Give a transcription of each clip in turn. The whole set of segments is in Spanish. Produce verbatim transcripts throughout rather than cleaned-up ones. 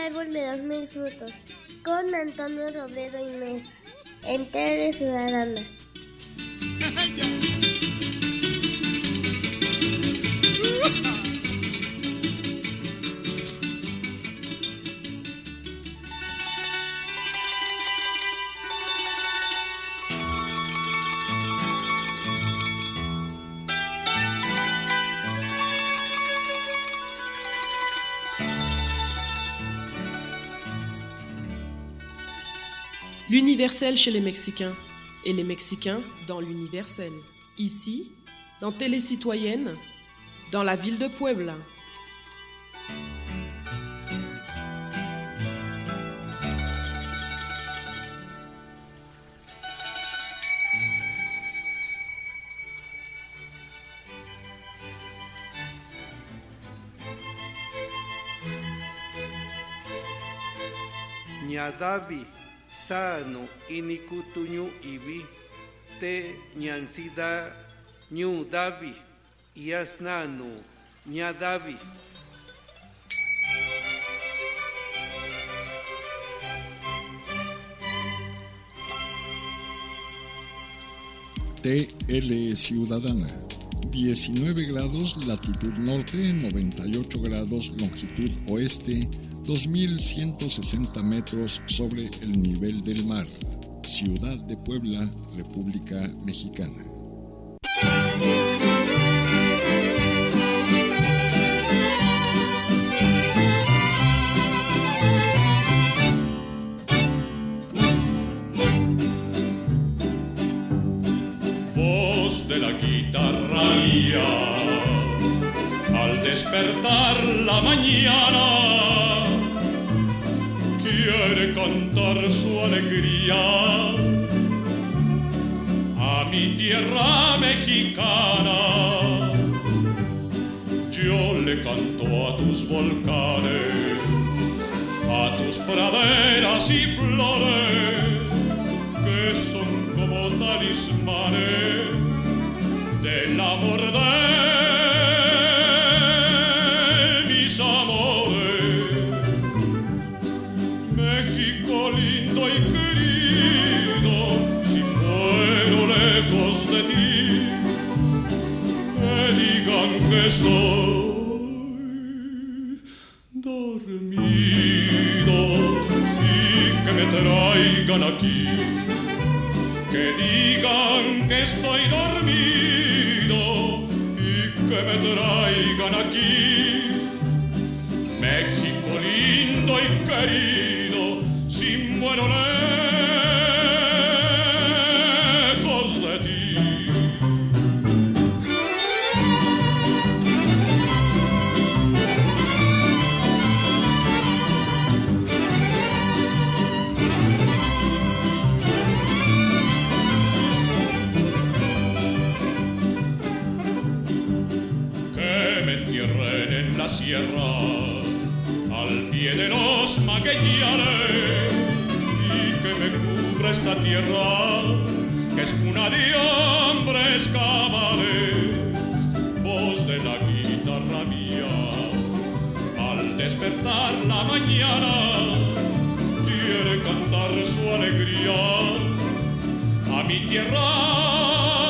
árbol de dos mil frutos, con Antonio Robledo y Mesa, en Tele Ciudadana. L'universel chez les Mexicains et les Mexicains dans l'universel. Ici, dans Télé Citoyenne, dans la ville de Puebla. Ñadavi sano inikutuñu ibi te ñansida ñu davi yasnanu ñadavi. T L Ciudadana, diecinueve grados latitud norte, noventa y ocho grados longitud oeste, dos mil ciento sesenta metros sobre el nivel del mar. Ciudad de Puebla, República Mexicana. Voz de la guitarra mía, al despertar la mañana, quiere cantar su alegría a mi tierra mexicana. Yo le canto a tus volcanes, a tus praderas y flores, que son como talismanes del amor de mis amores. México lindo y querido, si muero lejos de ti, que digan que estoy dormido y que me traigan aquí. Que digan que estoy dormido y que me traigan aquí. México lindo y querido, si muero lejos de ti. La sierra, al pie de los magueyanes, y que me cubra esta tierra, que es cuna de hombres cabales. Voz de la guitarra mía, al despertar la mañana, quiere cantar su alegría a mi tierra.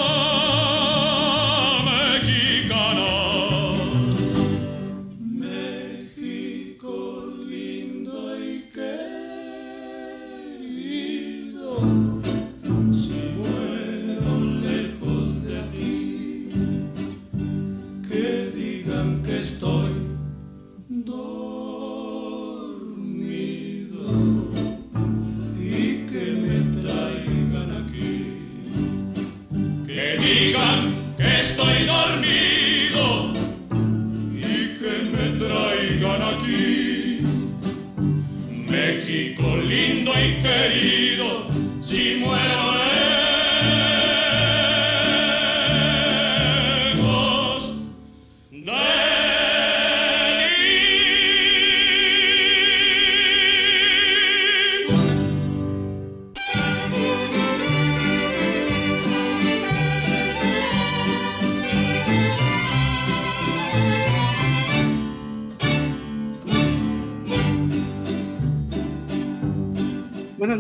México lindo y querido, si muero lejos de ti.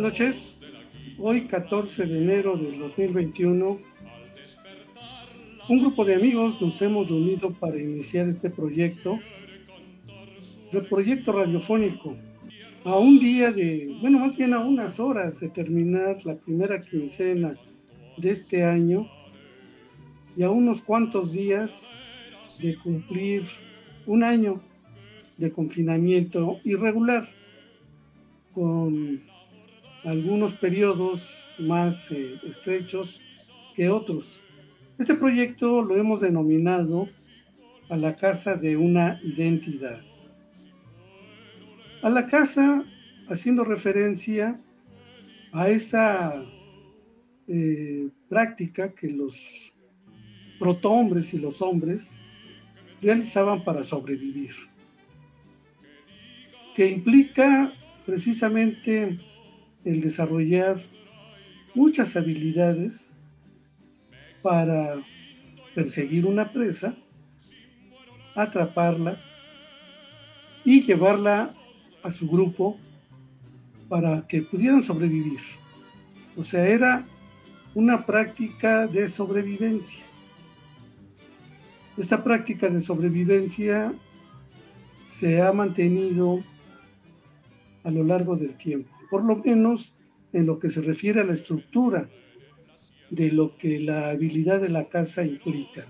noches. Hoy, catorce de enero del dos mil veintiuno, un grupo de amigos nos hemos reunido para iniciar este proyecto, el proyecto radiofónico, a un día de, bueno, más bien a unas horas de terminar la primera quincena de este año y a unos cuantos días de cumplir un año de confinamiento irregular, con algunos periodos más eh, estrechos que otros. Este proyecto lo hemos denominado a la casa de una identidad. A la casa, haciendo referencia a esa eh, práctica que los protohombres y los hombres realizaban para sobrevivir, que implica precisamente el desarrollar muchas habilidades para perseguir una presa, atraparla y llevarla a su grupo para que pudieran sobrevivir. O sea, era una práctica de sobrevivencia. Esta práctica de sobrevivencia se ha mantenido a lo largo del tiempo, por lo menos en lo que se refiere a la estructura de lo que la habilidad de la caza implica.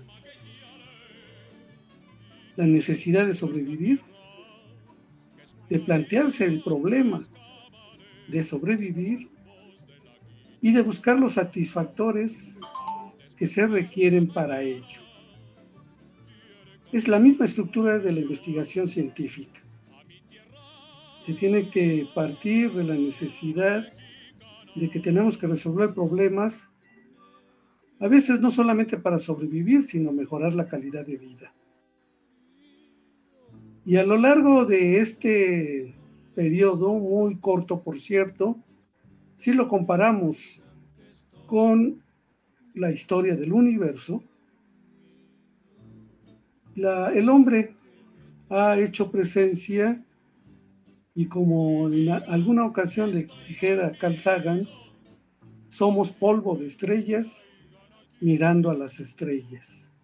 La necesidad de sobrevivir, de plantearse el problema de sobrevivir y de buscar los satisfactores que se requieren para ello. Es la misma estructura de la investigación científica. Se tiene que partir de la necesidad de que tenemos que resolver problemas, a veces no solamente para sobrevivir, sino mejorar la calidad de vida. Y a lo largo de este periodo, muy corto por cierto, si lo comparamos con la historia del universo, la, el hombre ha hecho presencia, y como en alguna ocasión le dijera Carl Sagan, somos polvo de estrellas mirando a las estrellas.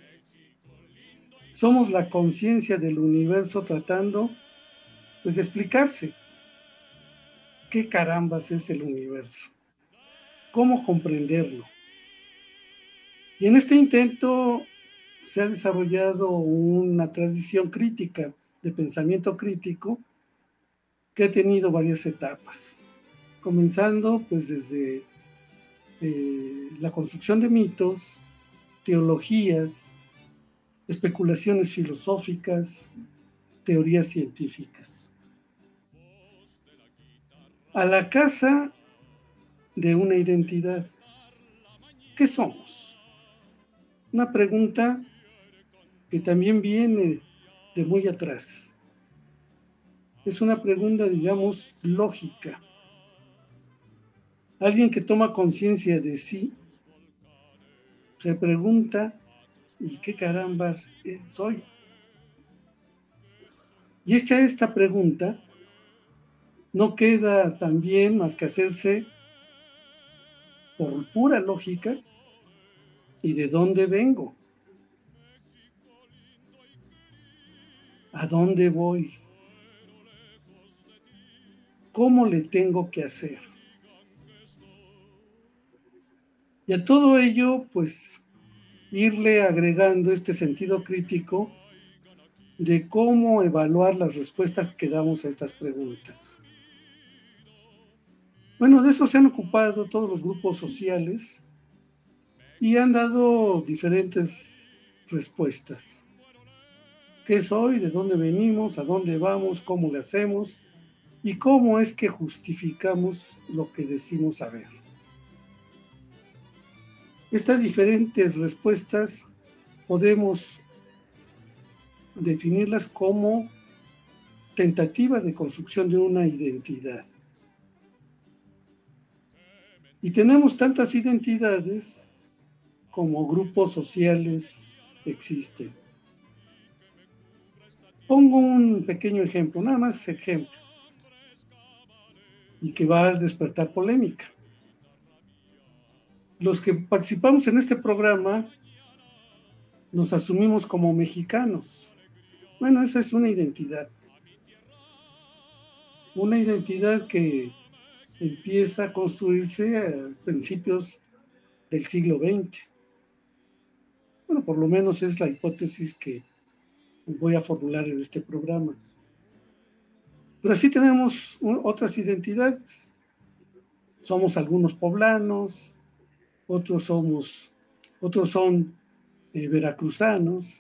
Somos la conciencia del universo tratando, pues, de explicarse qué carambas es el universo, cómo comprenderlo. Y en este intento se ha desarrollado una tradición crítica, de pensamiento crítico, que ha tenido varias etapas, comenzando pues desde eh, la construcción de mitos, teologías, especulaciones filosóficas, teorías científicas. A la casa de una identidad. ¿Qué somos? Una pregunta que también viene de muy atrás. Es una pregunta, digamos, lógica. Alguien que toma conciencia de sí se pregunta, ¿y qué carambas soy? Y hecha esta pregunta, no queda también más que hacerse por pura lógica, ¿y de dónde vengo? ¿A dónde voy? ¿Cómo le tengo que hacer? Y a todo ello, pues, irle agregando este sentido crítico de cómo evaluar las respuestas que damos a estas preguntas. Bueno, de eso se han ocupado todos los grupos sociales y han dado diferentes respuestas. ¿Qué soy? ¿De dónde venimos? ¿A dónde vamos? ¿Cómo le hacemos? ¿Y cómo es que justificamos lo que decimos saber? Estas diferentes respuestas podemos definirlas como tentativa de construcción de una identidad. Y tenemos tantas identidades como grupos sociales existen. Pongo un pequeño ejemplo, nada más ejemplo. y que va a despertar polémica. Los que participamos en este programa nos asumimos como mexicanos. Bueno, esa es una identidad. Una identidad que empieza a construirse a principios del siglo veinte. Bueno, por lo menos es la hipótesis que voy a formular en este programa. Pero así tenemos otras identidades. Somos algunos poblanos, otros somos, otros son eh, veracruzanos,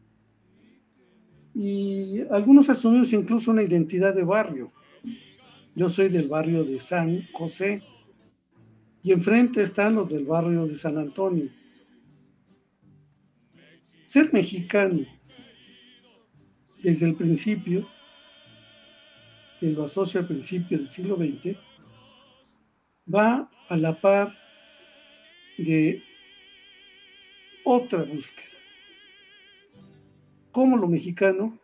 y algunos asumimos incluso una identidad de barrio. Yo soy del barrio de San José, y enfrente están los del barrio de San Antonio. Ser mexicano, desde el principio, que lo asocio al principio del siglo veinte, va a la par de otra búsqueda. Cómo lo mexicano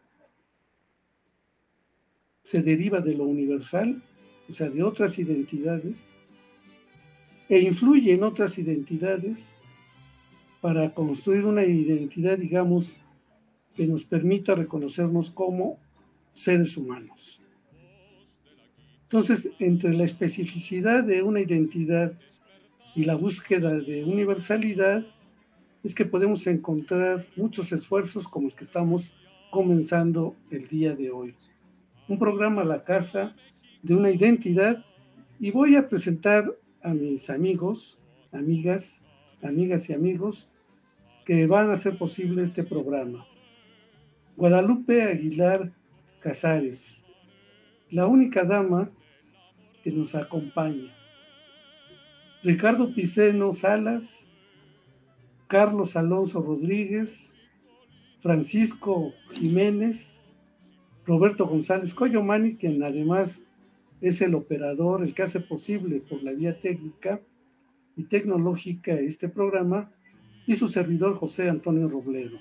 se deriva de lo universal, o sea, de otras identidades, e influye en otras identidades para construir una identidad, digamos, que nos permita reconocernos como seres humanos. Entonces, entre la especificidad de una identidad y la búsqueda de universalidad, es que podemos encontrar muchos esfuerzos como el que estamos comenzando el día de hoy. Un programa a la casa de una identidad, y voy a presentar a mis amigos, amigas, amigas y amigos que van a hacer posible este programa. Guadalupe Aguilar Casares, la única dama que nos acompaña. Ricardo Piceno Salas, Carlos Alonso Rodríguez, Francisco Jiménez, Roberto González Coyomani, quien además es el operador, el que hace posible por la vía técnica y tecnológica este programa, y su servidor José Antonio Robledo.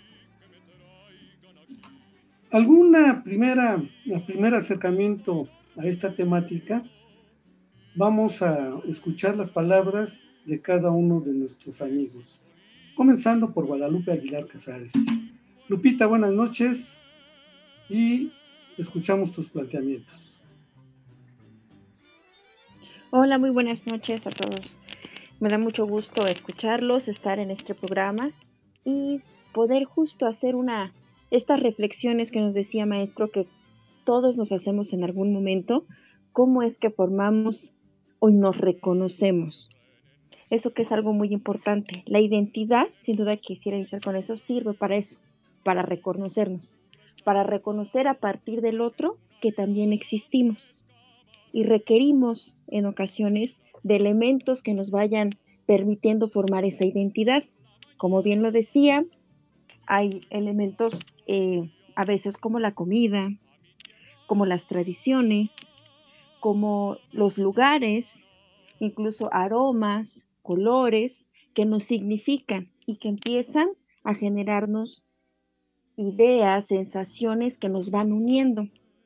Alguna primera, el primer acercamiento a esta temática, vamos a escuchar las palabras de cada uno de nuestros amigos, comenzando por Guadalupe Aguilar Casares. Lupita, buenas noches y escuchamos tus planteamientos. Hola, muy buenas noches a todos. Me da mucho gusto escucharlos, estar en este programa y poder justo hacer una, estas reflexiones que nos decía maestro que todos nos hacemos en algún momento, cómo es que formamos o nos reconocemos. Eso que es algo muy importante. La identidad, sin duda quisiera iniciar con eso, sirve para eso, para reconocernos, para reconocer a partir del otro que también existimos. Y requerimos en ocasiones de elementos que nos vayan permitiendo formar esa identidad. Como bien lo decía, hay elementos eh, a veces como la comida, como las tradiciones, como los lugares, incluso aromas, colores que nos significan y que empiezan a generarnos ideas, sensaciones que nos van uniendo.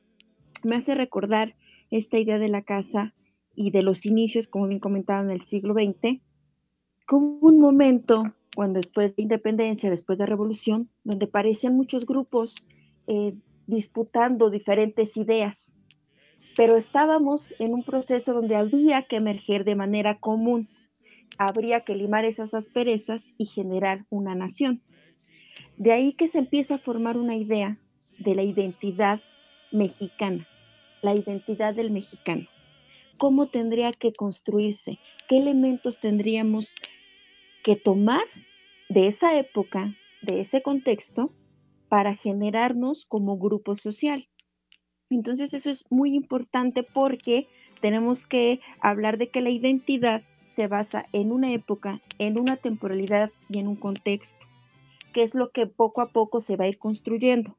Me hace recordar esta idea de la casa y de los inicios, como bien comentaban, en el siglo veinte, como un momento, cuando después de independencia, después de la revolución, donde aparecían muchos grupos eh, disputando diferentes ideas, pero estábamos en un proceso donde había que emerger de manera común, habría que limar esas asperezas y generar una nación. De ahí que se empieza a formar una idea de la identidad mexicana, la identidad del mexicano. ¿Cómo tendría que construirse? ¿Qué elementos tendríamos que tomar de esa época, de ese contexto, para generarnos como grupo social? Entonces eso es muy importante porque tenemos que hablar de que la identidad se basa en una época, en una temporalidad y en un contexto, que es lo que poco a poco se va a ir construyendo.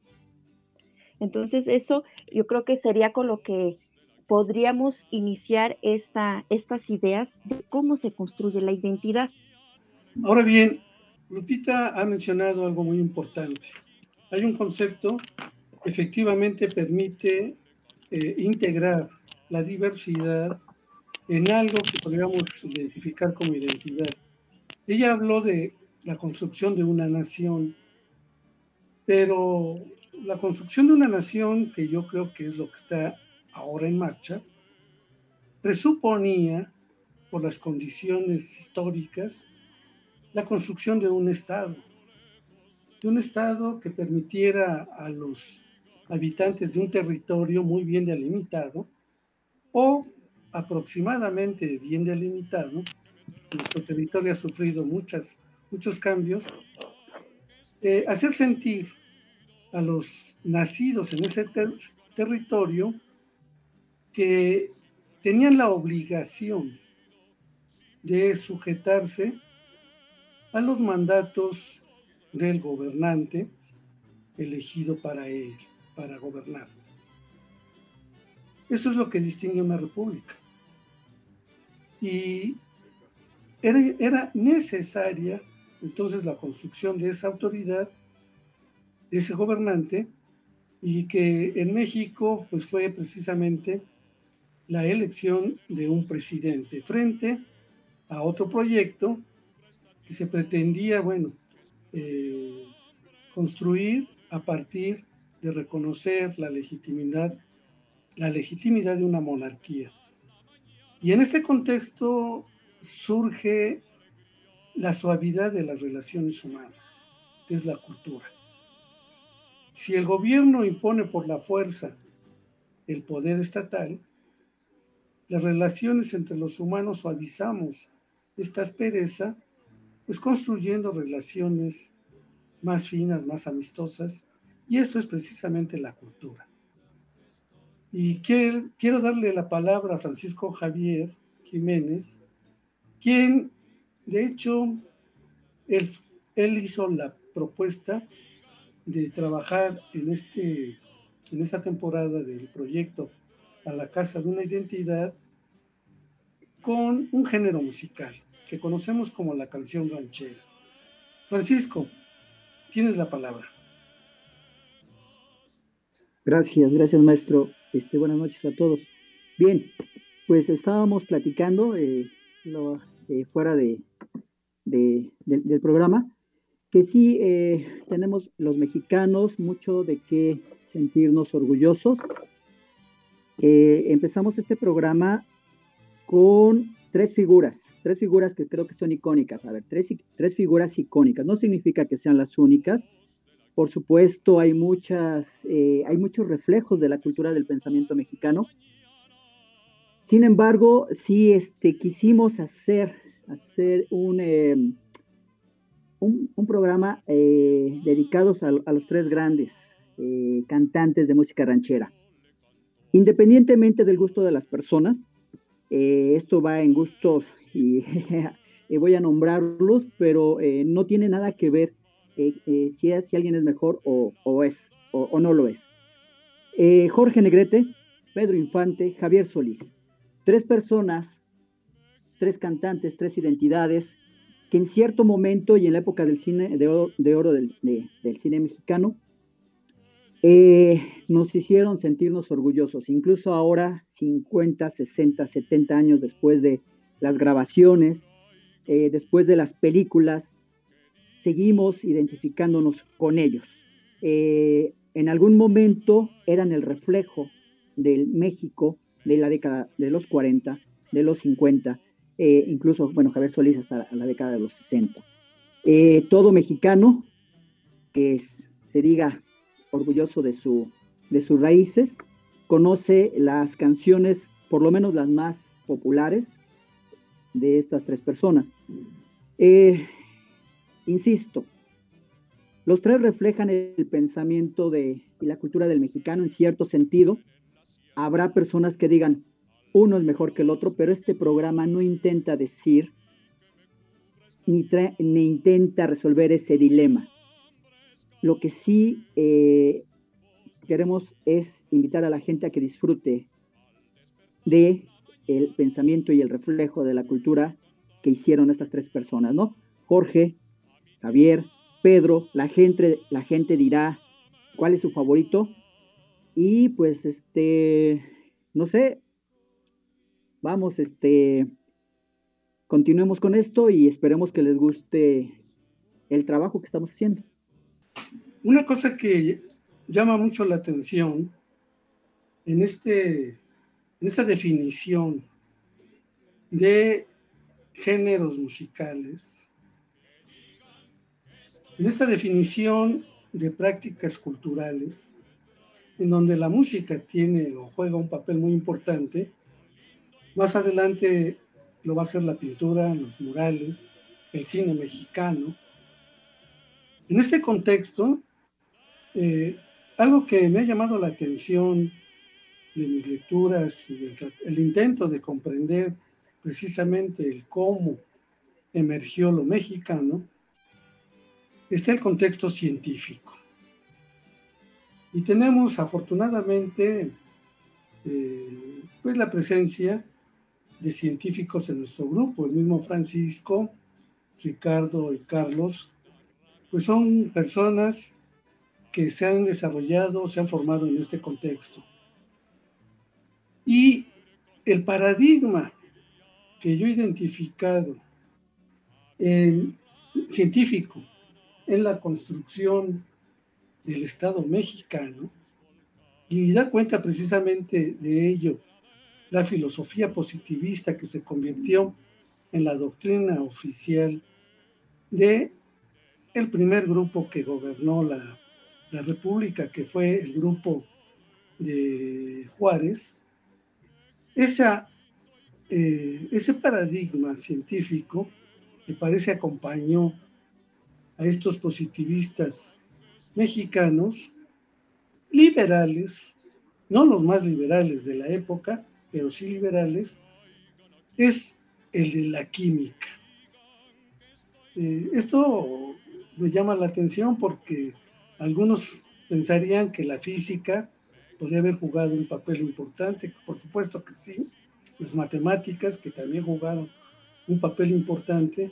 Entonces eso yo creo que sería con lo que podríamos iniciar esta, estas ideas de cómo se construye la identidad. Ahora bien, Lupita ha mencionado algo muy importante. Hay un concepto que efectivamente permite eh, integrar la diversidad en algo que podríamos identificar como identidad. Ella habló de la construcción de una nación, pero la construcción de una nación, que yo creo que es lo que está ahora en marcha, presuponía, por las condiciones históricas, la construcción de un Estado, de un Estado que permitiera a los habitantes de un territorio muy bien delimitado, o aproximadamente bien delimitado. Nuestro territorio ha sufrido muchas, muchos cambios, eh, hacer sentir a los nacidos en ese ter- territorio que tenían la obligación de sujetarse a los mandatos del gobernante elegido para él, para gobernar. Eso es lo que distingue una república. Y era, era necesaria entonces la construcción de esa autoridad, de ese gobernante, y que en México pues fue precisamente la elección de un presidente frente a otro proyecto que se pretendía, bueno, eh, construir a partir de reconocer la legitimidad, la legitimidad de una monarquía. Y en este contexto surge la suavidad de las relaciones humanas, que es la cultura. Si el gobierno impone por la fuerza el poder estatal, las relaciones entre los humanos suavizamos esta aspereza, pues construyendo relaciones más finas, más amistosas, y eso es precisamente la cultura. Y quiero, quiero darle la palabra a Francisco Javier Jiménez, quien, de hecho, él, él hizo la propuesta de trabajar en, este, en esta temporada del proyecto A la Casa de una Identidad con un género musical que conocemos como la canción ranchera. Francisco, tienes la palabra. Gracias, gracias maestro. Este, buenas noches a todos. Bien, pues estábamos platicando eh, lo, eh, fuera de, de, de, del programa, que sí eh, tenemos los mexicanos mucho de qué sentirnos orgullosos. Eh, empezamos este programa con tres figuras, tres figuras que creo que son icónicas. A ver, tres, tres figuras icónicas. No significa que sean las únicas. Por supuesto, hay, muchas, eh, hay muchos reflejos de la cultura del pensamiento mexicano. Sin embargo, sí este, quisimos hacer, hacer un, eh, un, un programa eh, dedicado a, a los tres grandes eh, cantantes de música ranchera. Independientemente del gusto de las personas, eh, esto va en gustos y, y voy a nombrarlos, pero eh, no tiene nada que ver Eh, eh, si, es, si alguien es mejor o, o es, o, o no lo es. Eh, Jorge Negrete, Pedro Infante, Javier Solís. Tres personas, tres cantantes, tres identidades, que en cierto momento y en la época del cine de oro, de oro del, de, del cine mexicano, eh, nos hicieron sentirnos orgullosos. Incluso ahora, cincuenta, sesenta, setenta años después de las grabaciones, eh, después de las películas, seguimos identificándonos con ellos. Eh, en algún momento eran el reflejo del México de la década de los cuarenta, de los cincuenta, eh, incluso, bueno, Javier Solís hasta la década de los sesenta. Eh, todo mexicano que es, se diga orgulloso de, su, de sus raíces, conoce las canciones, por lo menos las más populares, de estas tres personas. Eh, Insisto, los tres reflejan el pensamiento de, y la cultura del mexicano en cierto sentido. Habrá personas que digan, uno es mejor que el otro, pero este programa no intenta decir ni, tra- ni intenta resolver ese dilema. Lo que sí eh, queremos es invitar a la gente a que disfrute de el pensamiento y el reflejo de la cultura que hicieron estas tres personas, ¿no? Jorge, Javier, Pedro, la gente, la gente dirá cuál es su favorito y pues este, no sé, vamos, este, continuemos con esto y esperemos que les guste el trabajo que estamos haciendo. Una cosa que llama mucho la atención en, este, en esta definición de géneros musicales, en esta definición de prácticas culturales, en donde la música tiene o juega un papel muy importante, más adelante lo va a ser la pintura, los murales, el cine mexicano. En este contexto, eh, algo que me ha llamado la atención de mis lecturas y el, el intento de comprender precisamente el cómo emergió lo mexicano, está el contexto científico. Y tenemos afortunadamente eh, pues la presencia de científicos en nuestro grupo. El mismo Francisco, Ricardo y Carlos, pues son personas que se han desarrollado, se han formado en este contexto. Y el paradigma que yo he identificado en, científico en la construcción del Estado mexicano, y da cuenta precisamente de ello la filosofía positivista que se convirtió en la doctrina oficial de el primer grupo que gobernó la, la República, que fue el grupo de Juárez. Esa, eh, ese paradigma científico me parece acompañó a estos positivistas mexicanos liberales, no los más liberales de la época, pero sí liberales, es el de la química. Eh, esto me llama la atención porque algunos pensarían que la física podría haber jugado un papel importante, por supuesto que sí, las matemáticas que también jugaron un papel importante,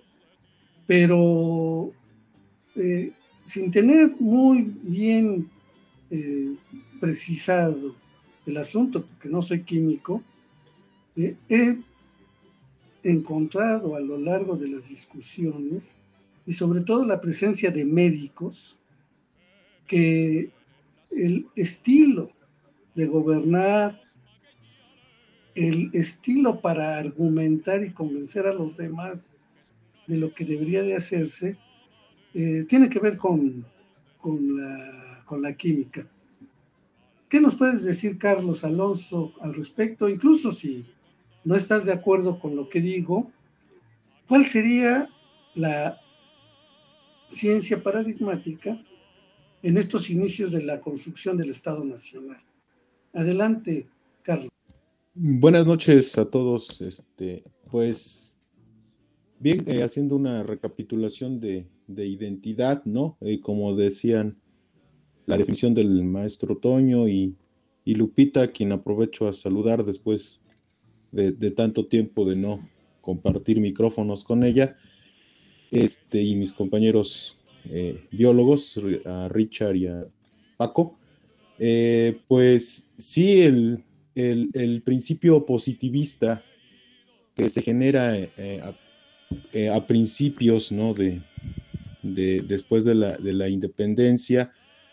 pero eh, sin tener muy bien eh, precisado el asunto, porque no soy químico, eh, he encontrado a lo largo de las discusiones y sobre todo la presencia de médicos que el estilo de gobernar, el estilo para argumentar y convencer a los demás de lo que debería de hacerse, eh, tiene que ver con, con, la, con la química. ¿Qué nos puedes decir, Carlos Alonso, al respecto? Incluso si no estás de acuerdo con lo que digo, ¿cuál sería la ciencia paradigmática en estos inicios de la construcción del Estado Nacional? Adelante, Carlos. Buenas noches a todos. Este, pues, bien, eh, haciendo una recapitulación de, de identidad, ¿no? Eh, como decían, la definición del maestro Toño y, y Lupita, quien aprovecho a saludar después de, de tanto tiempo de no compartir micrófonos con ella, este, y mis compañeros eh, biólogos, a Richard y a Paco. Eh, pues sí, el, el, el principio positivista que se genera eh, a, eh, a principios, ¿no? de, de, después de la, de la independencia,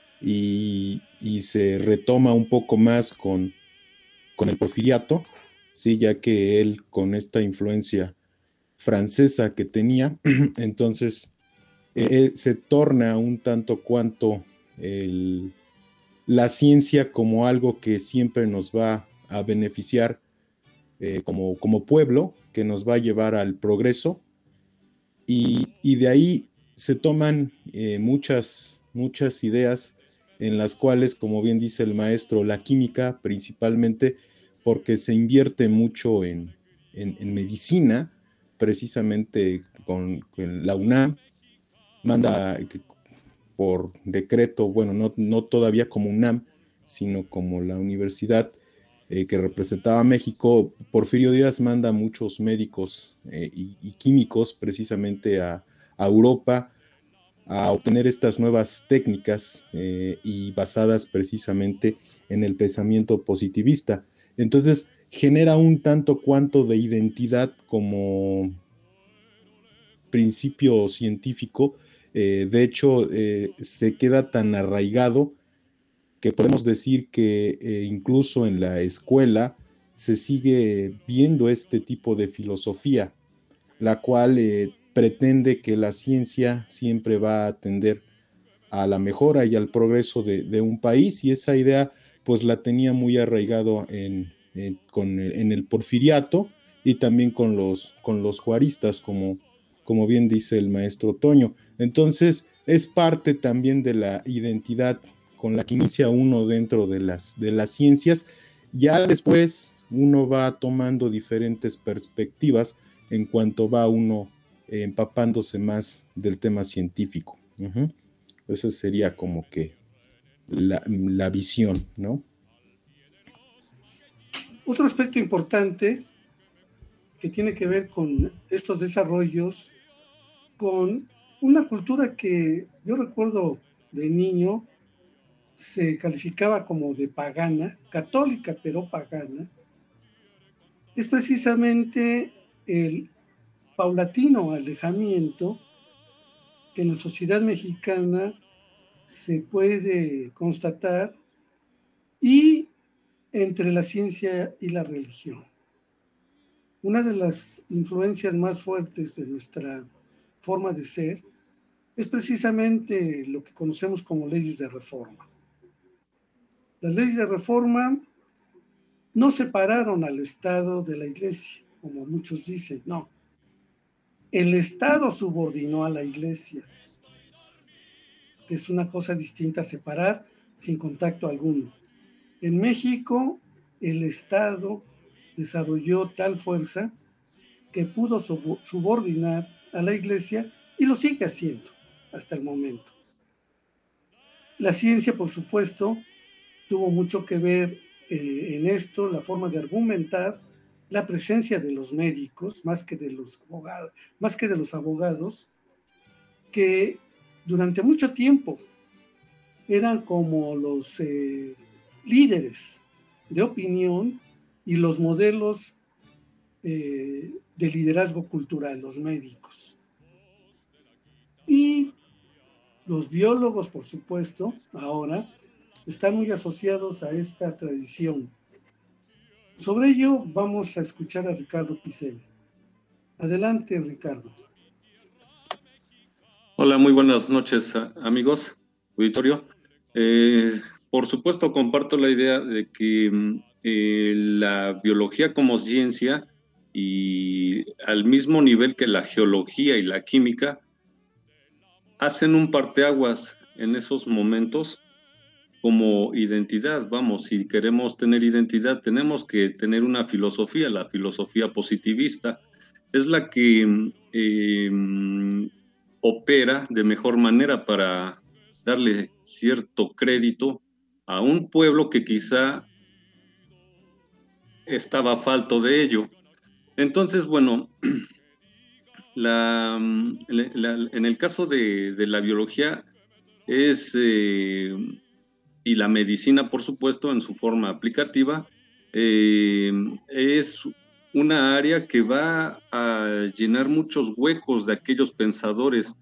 y, y se retoma un poco más con, con el Porfiriato, ¿sí? Ya que él, con esta influencia francesa que tenía, entonces eh, se torna un tanto cuanto el, la ciencia como algo que siempre nos va a beneficiar eh, como, como pueblo, que nos va a llevar al progreso, y, y de ahí se toman eh, muchas, muchas ideas en las cuales, como bien dice el maestro, la química principalmente, porque se invierte mucho en, en, en medicina, precisamente con, con la UNAM, manda por decreto, bueno, no, no todavía como UNAM, sino como la universidad eh, que representaba a México. Porfirio Díaz manda muchos médicos eh, y, y químicos precisamente a, a Europa, a obtener estas nuevas técnicas eh, y basadas precisamente en el pensamiento positivista. Entonces, genera un tanto cuanto de identidad como principio científico. Eh, de hecho, eh, se queda tan arraigado que podemos decir que eh, incluso en la escuela se sigue viendo este tipo de filosofía, la cual eh, pretende que la ciencia siempre va a tender a la mejora y al progreso de, de un país, y esa idea pues la tenía muy arraigado en, en, con, en el porfiriato y también con los, con los juaristas, como, como bien dice el maestro Toño. Entonces es parte también de la identidad con la que inicia uno dentro de las, de las ciencias. Ya después uno va tomando diferentes perspectivas en cuanto va uno eh, empapándose más del tema científico. Uh-huh. Esa sería como que la, la visión, ¿no? Otro aspecto importante que tiene que ver con estos desarrollos, con una cultura que yo recuerdo de niño se calificaba como de pagana, católica pero pagana, es precisamente el paulatino alejamiento que en la sociedad mexicana se puede constatar y entre la ciencia y la religión. Una de las influencias más fuertes de nuestra forma de ser es precisamente lo que conocemos como leyes de reforma. Las leyes de reforma no separaron al Estado de la Iglesia, como muchos dicen, no. El Estado subordinó a la Iglesia, que es una cosa distinta a separar sin contacto alguno. En México, el Estado desarrolló tal fuerza que pudo subordinar a la Iglesia y lo sigue haciendo hasta el momento. La ciencia, por supuesto, tuvo mucho que ver eh, en esto, la forma de argumentar, la presencia de los médicos, más que de los abogados, más que de los abogados, que durante mucho tiempo eran como los eh, líderes de opinión y los modelos eh, de liderazgo cultural, los médicos. Y los biólogos, por supuesto, ahora están muy asociados a esta tradición. Sobre ello vamos a escuchar a Ricardo Picel. Adelante, Ricardo. Hola, muy buenas noches, amigos, auditorio. Eh, por supuesto, comparto la idea de que eh, la biología como ciencia y al mismo nivel que la geología y la química hacen un parteaguas en esos momentos como identidad. Vamos, si queremos tener identidad, tenemos que tener una filosofía, la filosofía positivista. Es la que eh, opera de mejor manera para darle cierto crédito a un pueblo que quizá estaba falto de ello. Entonces, bueno, la, la, en el caso de, de la biología es, eh, y la medicina, por supuesto, en su forma aplicativa, eh, es una área que va a llenar muchos huecos de aquellos pensadores,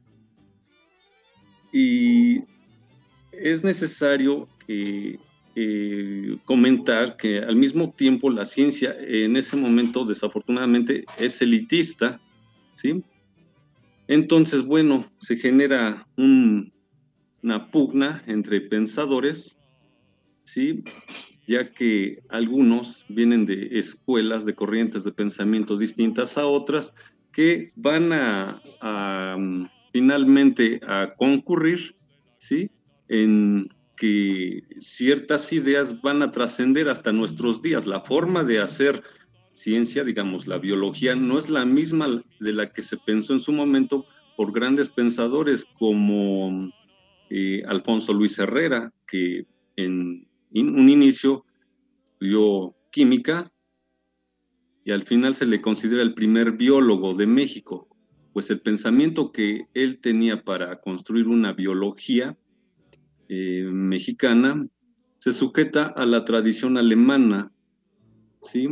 y es necesario que, eh, comentar que al mismo tiempo la ciencia en ese momento desafortunadamente es elitista, ¿sí? Entonces, bueno, se genera un, una pugna entre pensadores, ¿sí? Ya que algunos vienen de escuelas, de corrientes de pensamientos distintas a otras, que van a, a finalmente a concurrir, ¿sí? En que ciertas ideas van a trascender hasta nuestros días. La forma de hacer ciencia, digamos, la biología, no es la misma de la que se pensó en su momento por grandes pensadores como eh, Alfonso Luis Herrera, que en un inicio estudió química y al final se le considera el primer biólogo de México, pues el pensamiento que él tenía para construir una biología eh, mexicana se sujeta a la tradición alemana, ¿sí?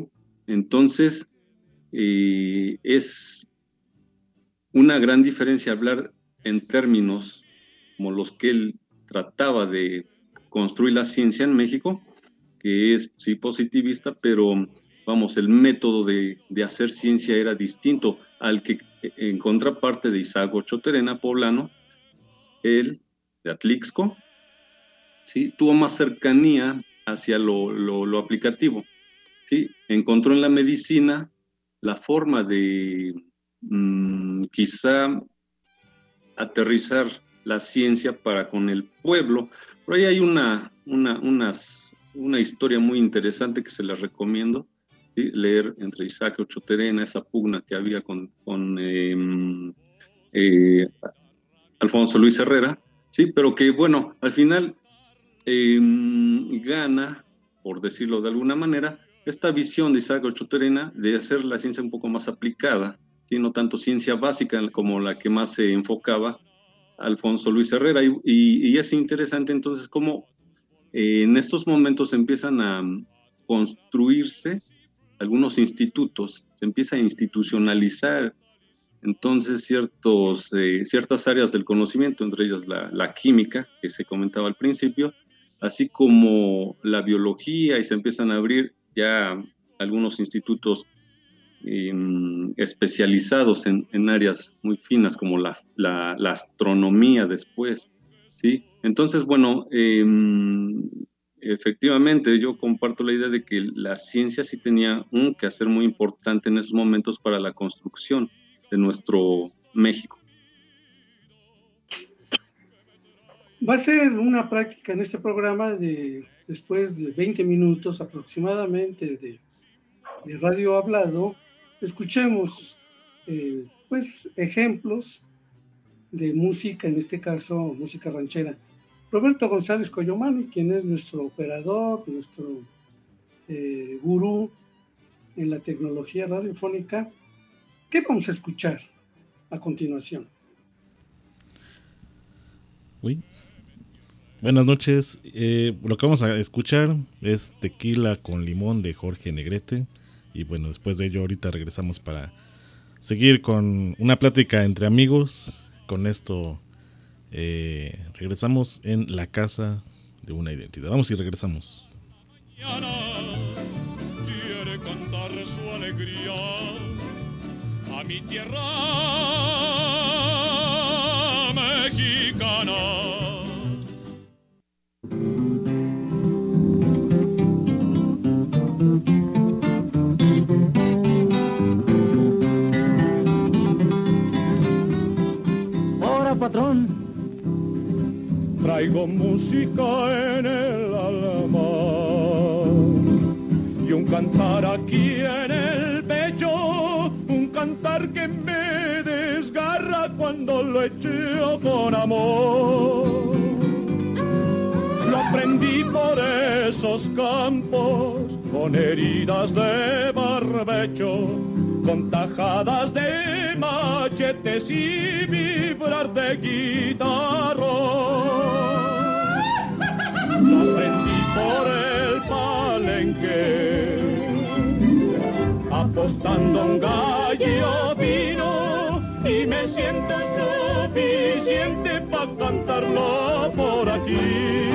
Entonces, eh, es una gran diferencia hablar en términos como los que él trataba de construir la ciencia en México, que es, sí, positivista, pero, vamos, el método de, de hacer ciencia era distinto al que, en contraparte de Isaac Ochoa-Terena, poblano, él, de Atlixco, ¿sí?, tuvo más cercanía hacia lo, lo, lo aplicativo, ¿sí? Encontró en la medicina la forma de mmm, quizá aterrizar la ciencia para con el pueblo. Por ahí hay una, una, unas, una historia muy interesante que se les recomiendo, ¿sí?, leer entre Isaac Ochoa-Terena, esa pugna que había con, con eh, eh, Alfonso Luis Herrera, ¿sí?, pero que, bueno, al final eh, gana, por decirlo de alguna manera, esta visión de Isaac Ochoa-Terena de hacer la ciencia un poco más aplicada, ¿sí?, no tanto ciencia básica como la que más se enfocaba Alfonso Luis Herrera. Y, y, y es interesante entonces cómo eh, en estos momentos empiezan a construirse algunos institutos, se empieza a institucionalizar entonces ciertos, eh, ciertas áreas del conocimiento, entre ellas la, la química, que se comentaba al principio, así como la biología, y se empiezan a abrir ya algunos institutos eh, especializados en, en áreas muy finas, como la, la, la astronomía después, ¿sí? Entonces, bueno, eh, efectivamente yo comparto la idea de que la ciencia sí tenía un quehacer muy importante en esos momentos para la construcción de nuestro México. Va a ser una práctica en este programa de después de veinte minutos aproximadamente de, de radio hablado. Escuchemos eh, pues ejemplos de música, en este caso música ranchera. Roberto González Coyomani, quien es nuestro operador, nuestro eh, gurú en la tecnología radiofónica. ¿Qué vamos a escuchar a continuación? Uy. Buenas noches. Eh, lo que vamos a escuchar es Tequila con Limón de Jorge Negrete. Y bueno, después de ello ahorita regresamos para seguir con una plática entre amigos. Con esto eh, regresamos en La Casa de una Identidad. Vamos y regresamos. Quiere cantar su alegría a mi tierra mexicana. Ahora, patrón, traigo música en el alma y un cantar aquí en el pecho, un cantar que me desgarra cuando lo echo con amor. Lo aprendí por esos campos, con heridas de barbecho, con tajadas de machetes y vibrar de guitarra. Lo aprendí por el palenque, apostando un gallo vino, y me siento suficiente para cantarlo por aquí.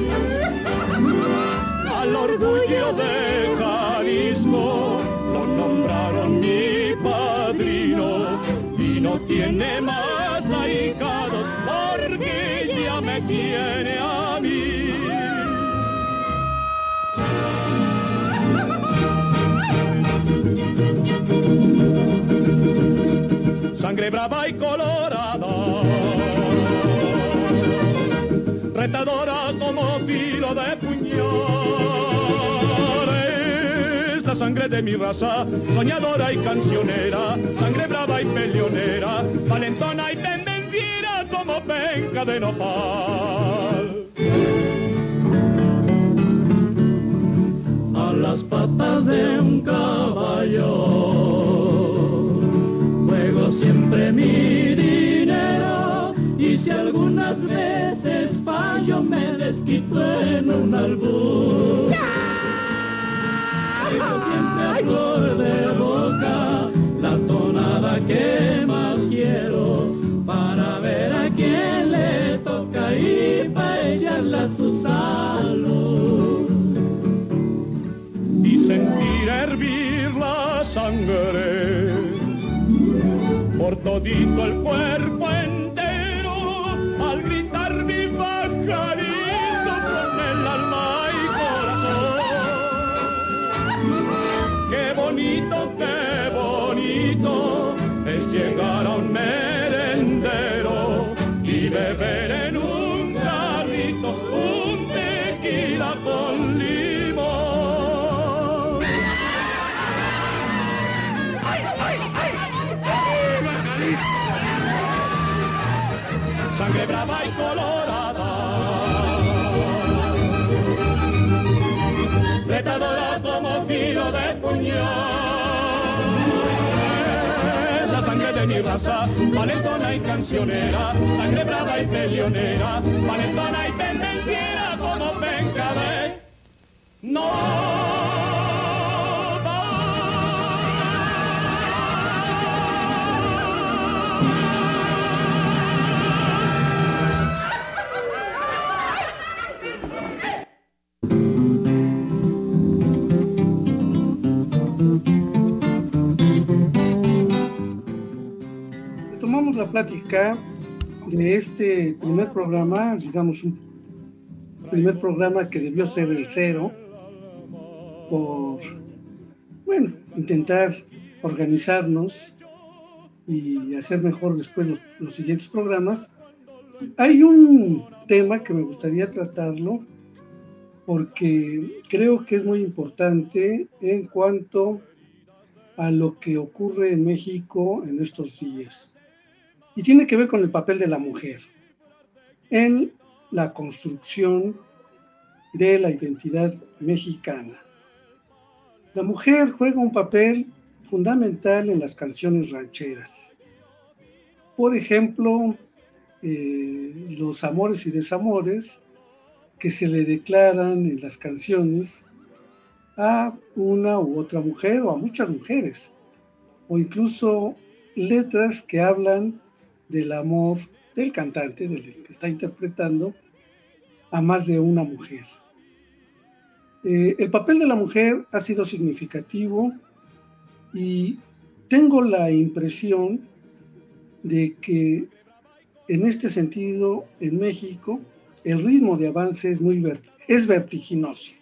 Al orgullo de Jalisco lo nombraron mi padrino, y no tiene más ahijados porque ya me tiene a mí. Sangre brava y colorada, retadora como filo de puñal, es la sangre de mi raza, soñadora y cancionera, sangre brava y peleonera, valentona y pendenciera como penca de nopal. A las patas de un caballo juego siempre mi dinero, y si algunas veces fallo me desquito en un albur. traigo siempre flor de boca, la tonada que más quiero, para ver a quién le toca y para echarle a su salud. Y sentir hervir la sangre por todito el cuerpo entero, al gritar viva Jalisco con el alma y corazón. Qué bonito, qué bonito es llegar a un merendero y beber en un jarrito un tequila con limón. Sangre brava y colorada, retadora como filo de puñal, la sangre de mi raza, valentona y cancionera, sangre brava y peleonera, valentona y pendenciera como penca de no. Tomamos la plática de este primer programa, digamos un primer programa que debió ser el cero, por, bueno, intentar organizarnos y hacer mejor después los, los siguientes programas. Hay un tema que me gustaría tratarlo porque creo que es muy importante en cuanto a lo que ocurre en México en estos días. Y tiene que ver con el papel de la mujer en la construcción de la identidad mexicana. La mujer juega un papel fundamental en las canciones rancheras. Por ejemplo, eh, los amores y desamores que se le declaran en las canciones a una u otra mujer o a muchas mujeres, o incluso letras que hablan del amor del cantante, del que está interpretando, a más de una mujer. Eh, el papel de la mujer ha sido significativo y tengo la impresión de que en este sentido, en México, el ritmo de avance es, muy vert- es vertiginoso.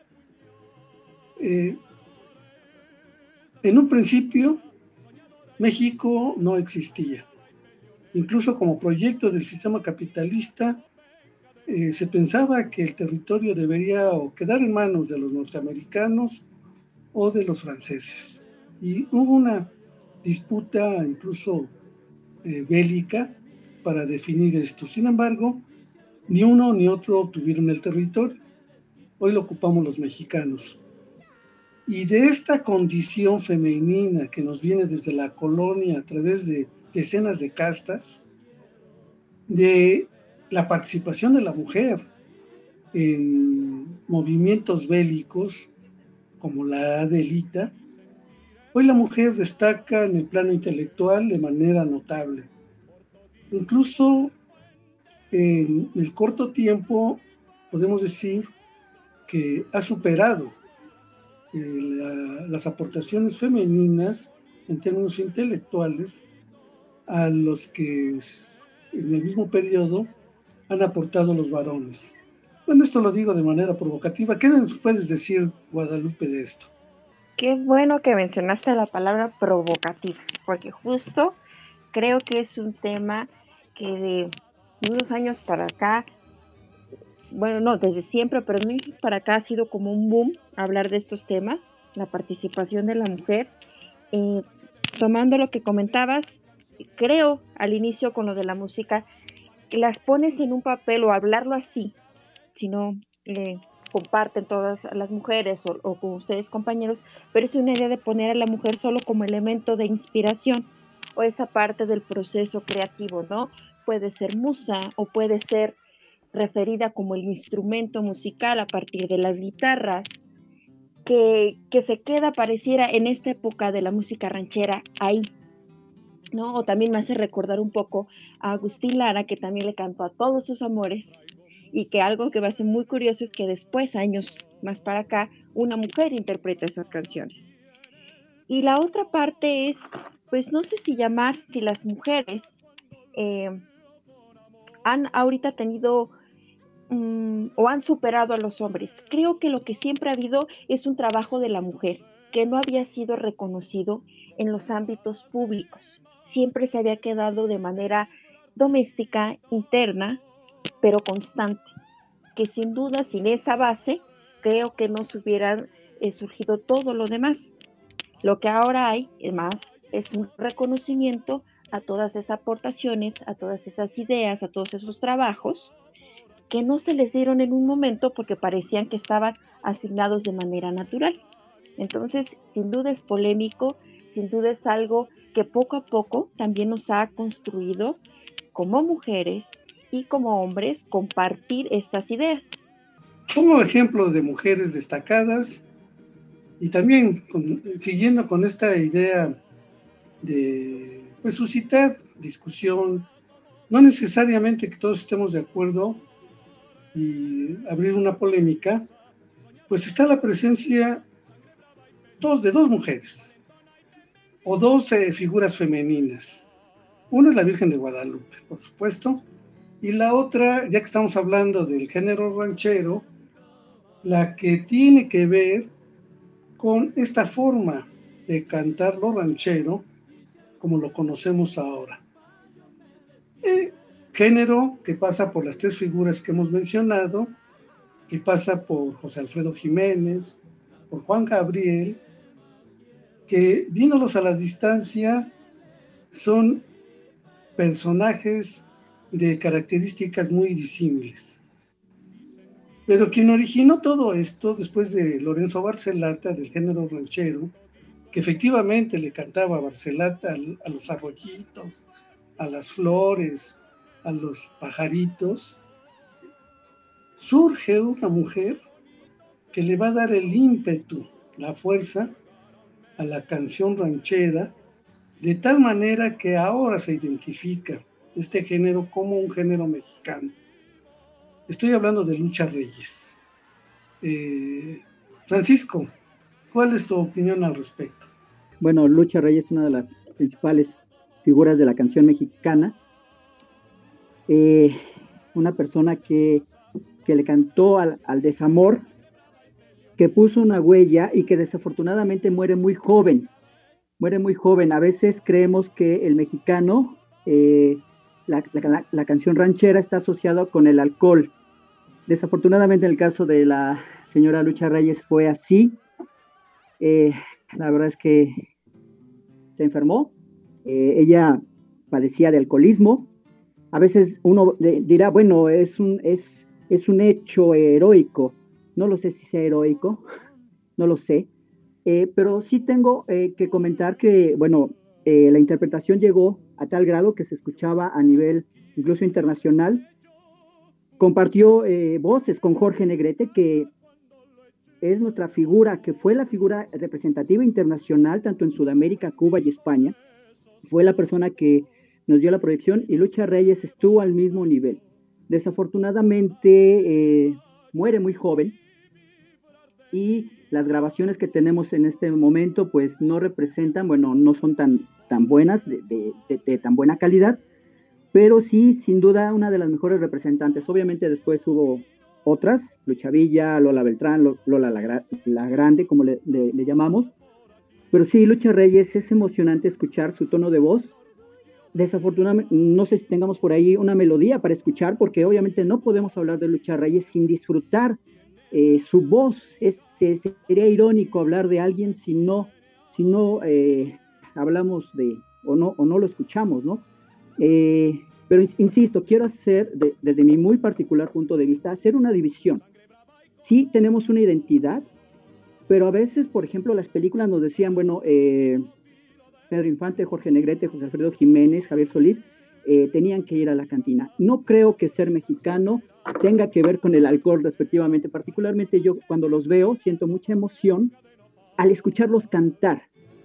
Eh, en un principio, México no existía. Incluso como proyecto del sistema capitalista, eh, se pensaba que el territorio debería o quedar en manos de los norteamericanos o de los franceses. Y hubo una disputa incluso eh, bélica para definir esto. Sin embargo, ni uno ni otro obtuvieron el territorio. Hoy lo ocupamos los mexicanos. Y de esta condición femenina que nos viene desde la colonia a través de decenas de castas, de la participación de la mujer en movimientos bélicos como la Adelita, hoy la mujer destaca en el plano intelectual de manera notable. Incluso en el corto tiempo podemos decir que ha superado eh, la, las aportaciones femeninas en términos intelectuales a los que en el mismo periodo han aportado los varones. Bueno, esto lo digo de manera provocativa. ¿Qué nos puedes decir, Guadalupe, de esto? Qué bueno que mencionaste la palabra provocativa, porque justo creo que es un tema que de unos años para acá, bueno, no, desde siempre, pero de unos años para acá ha sido como un boom hablar de estos temas, la participación de la mujer. Eh, tomando lo que comentabas, creo al inicio con lo de la música, las pones en un papel o hablarlo así, si no le comparten todas las mujeres o, o con ustedes compañeros, pero es una idea de poner a la mujer solo como elemento de inspiración o esa parte del proceso creativo, ¿no? Puede ser musa o puede ser referida como el instrumento musical a partir de las guitarras. que, que se queda, pareciera, en esta época de la música ranchera ahí, ¿no? O también me hace recordar un poco a Agustín Lara, que también le cantó a todos sus amores, y que algo que va a ser muy curioso es que después, años más para acá, una mujer interpreta esas canciones. Y la otra parte es, pues no sé si llamar, si las mujeres eh, han ahorita tenido um, o han superado a los hombres. Creo que lo que siempre ha habido es un trabajo de la mujer, que no había sido reconocido en los ámbitos públicos. Siempre se había quedado de manera doméstica, interna, pero constante, que sin duda sin esa base creo que no se hubieran eh, surgido todo lo demás. Lo que ahora hay, además, es un reconocimiento a todas esas aportaciones, a todas esas ideas, a todos esos trabajos que no se les dieron en un momento porque parecían que estaban asignados de manera natural. Entonces, sin duda es polémico, sin duda es algo que poco a poco también nos ha construido como mujeres y como hombres compartir estas ideas. Como ejemplos de mujeres destacadas y también con, siguiendo con esta idea de pues, suscitar discusión, no necesariamente que todos estemos de acuerdo y abrir una polémica, pues está la presencia dos, de dos mujeres o dos eh, figuras femeninas. Una es la Virgen de Guadalupe, por supuesto, y la otra, ya que estamos hablando del género ranchero, la que tiene que ver con esta forma de cantar lo ranchero como lo conocemos ahora. Eh, género que pasa por las tres figuras que hemos mencionado, que pasa por José Alfredo Jiménez, por Juan Gabriel, que viéndolos a la distancia son personajes de características muy disímiles. Pero quien originó todo esto, después de Lorenzo Barcelata, del género ranchero, que efectivamente le cantaba a Barcelata a los arroyitos, a las flores, a los pajaritos, surge una mujer que le va a dar el ímpetu, la fuerza a la canción ranchera, de tal manera que ahora se identifica este género como un género mexicano. Estoy hablando de Lucha Reyes. Eh, Francisco, ¿cuál es tu opinión al respecto? Bueno, Lucha Reyes es una de las principales figuras de la canción mexicana. Eh, una persona que, que le cantó al, al desamor, que puso una huella y que desafortunadamente muere muy joven. Muere muy joven. A veces creemos que el mexicano, eh, la, la, la canción ranchera está asociada con el alcohol. Desafortunadamente en el caso de la señora Lucha Reyes fue así. Eh, la verdad es que se enfermó. Eh, ella padecía de alcoholismo. A veces uno dirá, bueno, es un, es, es un hecho heroico. No lo sé si sea heroico, no lo sé. Eh, pero sí tengo eh, que comentar que, bueno, eh, la interpretación llegó a tal grado que se escuchaba a nivel incluso internacional. Compartió eh, voces con Jorge Negrete, que es nuestra figura, que fue la figura representativa internacional, tanto en Sudamérica, Cuba y España. Fue la persona que nos dio la proyección y Lucha Reyes estuvo al mismo nivel. Desafortunadamente eh, muere muy joven y las grabaciones que tenemos en este momento pues no representan, bueno, no son tan, tan buenas, de, de, de, de tan buena calidad, pero sí, sin duda, una de las mejores representantes. Obviamente después hubo otras, Lucha Villa, Lola Beltrán, Lola la, la Grande, como le, le, le llamamos, pero sí, Lucha Reyes, es emocionante escuchar su tono de voz. Desafortunadamente, no sé si tengamos por ahí una melodía para escuchar, porque obviamente no podemos hablar de Lucha Reyes sin disfrutar Eh, su voz. Es, sería irónico hablar de alguien si no, si no eh, hablamos de, o no, o no lo escuchamos, ¿no? Eh, pero insisto, quiero hacer, de, desde mi muy particular punto de vista, hacer una división. Sí tenemos una identidad, pero a veces, por ejemplo, las películas nos decían, bueno, eh, Pedro Infante, Jorge Negrete, José Alfredo Jiménez, Javier Solís, eh, tenían que ir a la cantina. No creo que ser mexicano tenga que ver con el alcohol respectivamente. Particularmente yo cuando los veo siento mucha emoción al escucharlos cantar.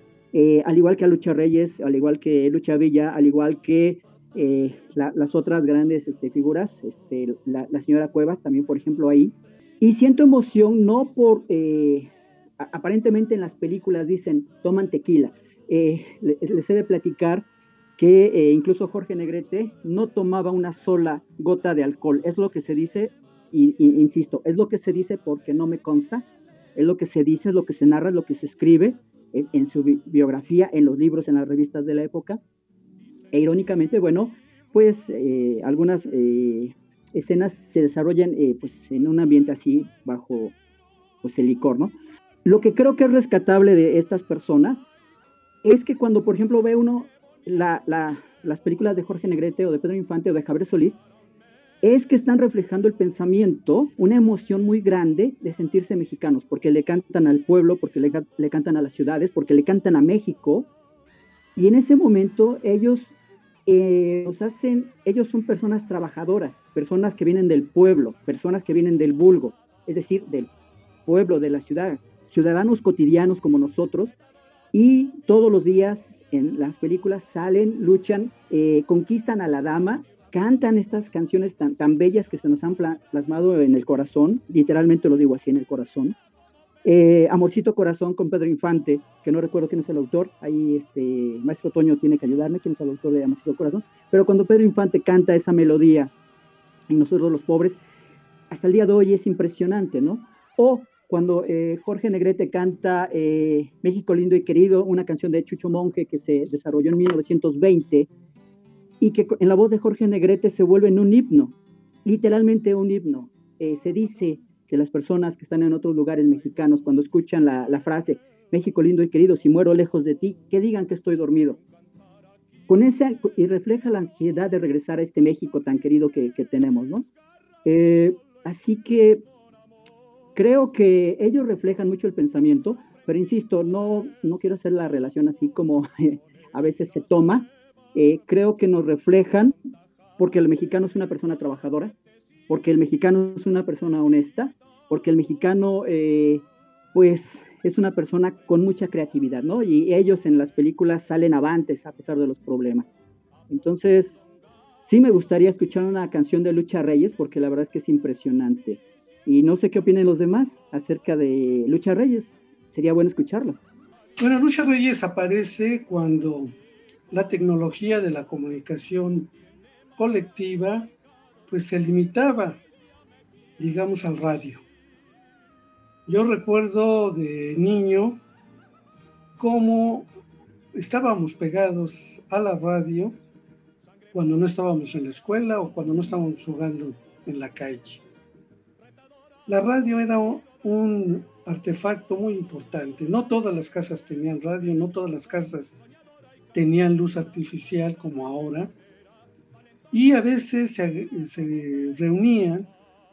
Eh, al igual que a Lucha Reyes, al igual que Lucha Villa, al igual que eh, la, las otras grandes este, figuras, este, la, la señora Cuevas también, por ejemplo, ahí. Y siento emoción no por, eh, a, aparentemente en las películas dicen, toman tequila. Eh, les, les he de platicar que eh, incluso Jorge Negrete no tomaba una sola gota de alcohol. Es lo que se dice, y, y insisto, es lo que se dice porque no me consta, es lo que se dice, es lo que se narra, es lo que se escribe en su bi- biografía, en los libros, en las revistas de la época. E irónicamente, bueno, pues eh, algunas eh, escenas se desarrollan eh, pues, en un ambiente así, bajo pues, el licor, ¿no? Lo que creo que es rescatable de estas personas es que cuando, por ejemplo, ve uno la, la, las películas de Jorge Negrete o de Pedro Infante o de Javier Solís, es que están reflejando el pensamiento, una emoción muy grande de sentirse mexicanos, porque le cantan al pueblo, porque le, le cantan a las ciudades, porque le cantan a México, y en ese momento ellos eh, nos hacen, ellos son personas trabajadoras, personas que vienen del pueblo, personas que vienen del vulgo, es decir, del pueblo, de la ciudad, ciudadanos cotidianos como nosotros, y todos los días en las películas salen, luchan, eh, conquistan a la dama, cantan estas canciones tan, tan bellas que se nos han plasmado en el corazón, literalmente lo digo así, en el corazón. Eh, Amorcito Corazón con Pedro Infante, que no recuerdo quién es el autor, ahí este Maestro Toño tiene que ayudarme, quién es el autor de Amorcito Corazón, pero cuando Pedro Infante canta esa melodía, y nosotros los pobres, hasta el día de hoy es impresionante, ¿no? O cuando eh, Jorge Negrete canta eh, México lindo y querido, una canción de Chucho Monje que se desarrolló en mil novecientos veinte, y que en la voz de Jorge Negrete se vuelve en un himno, literalmente un himno. Eh, se dice que las personas que están en otros lugares mexicanos, cuando escuchan la, la frase, México lindo y querido, si muero lejos de ti, que digan que estoy dormido. Con esa, y refleja la ansiedad de regresar a este México tan querido que, que tenemos, ¿no? Eh, así que creo que ellos reflejan mucho el pensamiento, pero insisto, no, no quiero hacer la relación así como eh, a veces se toma. Eh, creo que nos reflejan porque el mexicano es una persona trabajadora, porque el mexicano es una persona honesta, porque el mexicano eh, pues es una persona con mucha creatividad, ¿no? Y ellos en las películas salen avantes a pesar de los problemas. Entonces, sí me gustaría escuchar una canción de Lucha Reyes porque la verdad es que es impresionante. Y no sé qué opinen los demás acerca de Lucha Reyes. Sería bueno escucharlos. Bueno, Lucha Reyes aparece cuando la tecnología de la comunicación colectiva pues se limitaba, digamos, al radio. Yo recuerdo de niño cómo estábamos pegados a la radio cuando no estábamos en la escuela o cuando no estábamos jugando en la calle. La radio era un artefacto muy importante. No todas las casas tenían radio, no todas las casas tenían luz artificial como ahora, y a veces se, se reunían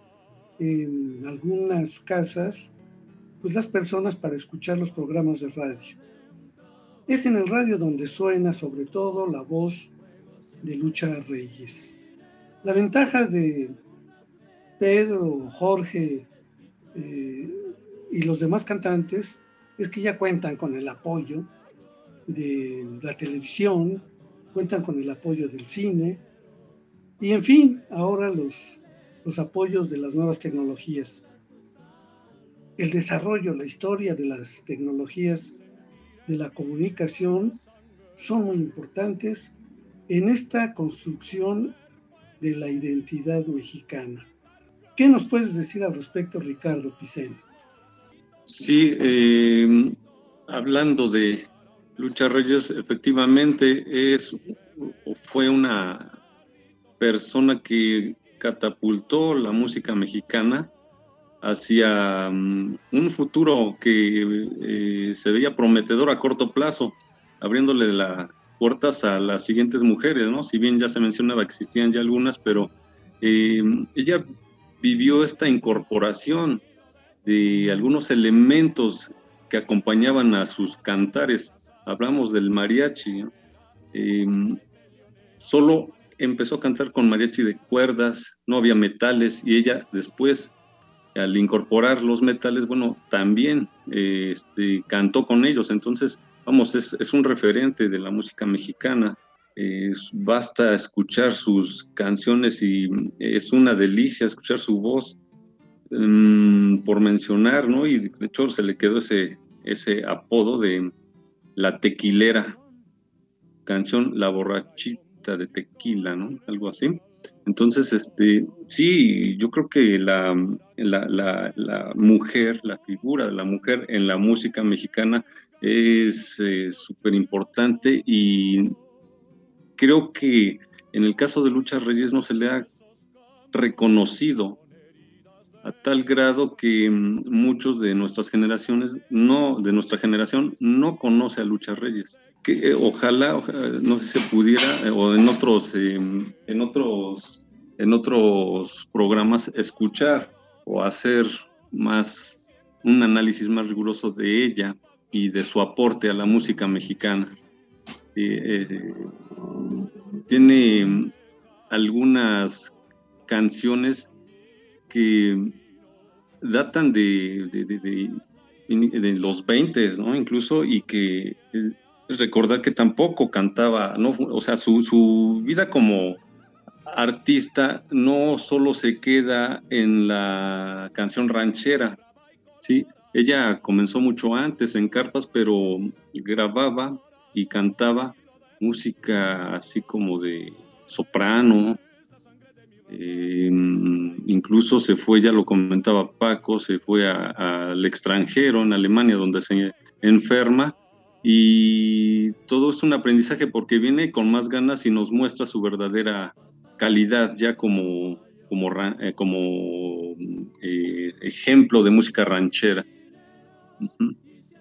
en algunas casas pues las personas para escuchar los programas de radio. Es en el radio donde suena sobre todo la voz de Lucha Reyes. La ventaja de Pedro, Jorge eh, y los demás cantantes es que ya cuentan con el apoyo de la televisión, cuentan con el apoyo del cine y en fin, ahora los, los apoyos de las nuevas tecnologías. El desarrollo, la historia de las tecnologías de la comunicación son muy importantes en esta construcción de la identidad mexicana. ¿Qué nos puedes decir al respecto, Ricardo Picén? Sí, eh, hablando de Lucha Reyes, efectivamente es, fue una persona que catapultó la música mexicana hacia um, un futuro que eh, se veía prometedor a corto plazo, abriéndole las puertas a las siguientes mujeres, ¿no? Si bien ya se mencionaba que existían ya algunas, pero eh, ella vivió esta incorporación de algunos elementos que acompañaban a sus cantares. Hablamos del mariachi, ¿no? Eh, solo empezó a cantar con mariachi de cuerdas, no había metales, y ella después, al incorporar los metales, bueno, también eh, este, cantó con ellos. Entonces, vamos, es, es un referente de la música mexicana. Eh, basta escuchar sus canciones y es una delicia escuchar su voz, um, por mencionar, ¿no? Y de hecho se le quedó ese, ese apodo de la tequilera, canción La borrachita de tequila, ¿no? Algo así. Entonces, este, sí, yo creo que la, la, la, la mujer, la figura de la mujer en la música mexicana es súper eh, importante, y creo que en el caso de Lucha Reyes no se le ha reconocido a tal grado que muchos de nuestras generaciones, no, de nuestra generación, no conoce a Lucha Reyes. Que eh, ojalá, ojalá, no sé si se pudiera, eh, o en otros, eh, en otros, en otros programas escuchar o hacer más, un análisis más riguroso de ella y de su aporte a la música mexicana. Eh, eh, tiene algunas canciones que datan de, de, de, de, de los veintes, ¿no? Incluso, y que eh, recordar que tampoco cantaba, ¿no? O sea, su, su vida como artista no solo se queda en la canción ranchera, ¿sí? Ella comenzó mucho antes en carpas, pero grababa y cantaba música así como de soprano. Eh, incluso se fue, ya lo comentaba Paco, se fue al extranjero, en Alemania, donde se enferma, y todo es un aprendizaje porque viene con más ganas y nos muestra su verdadera calidad ya como, como, eh, como eh, ejemplo de música ranchera. Uh-huh.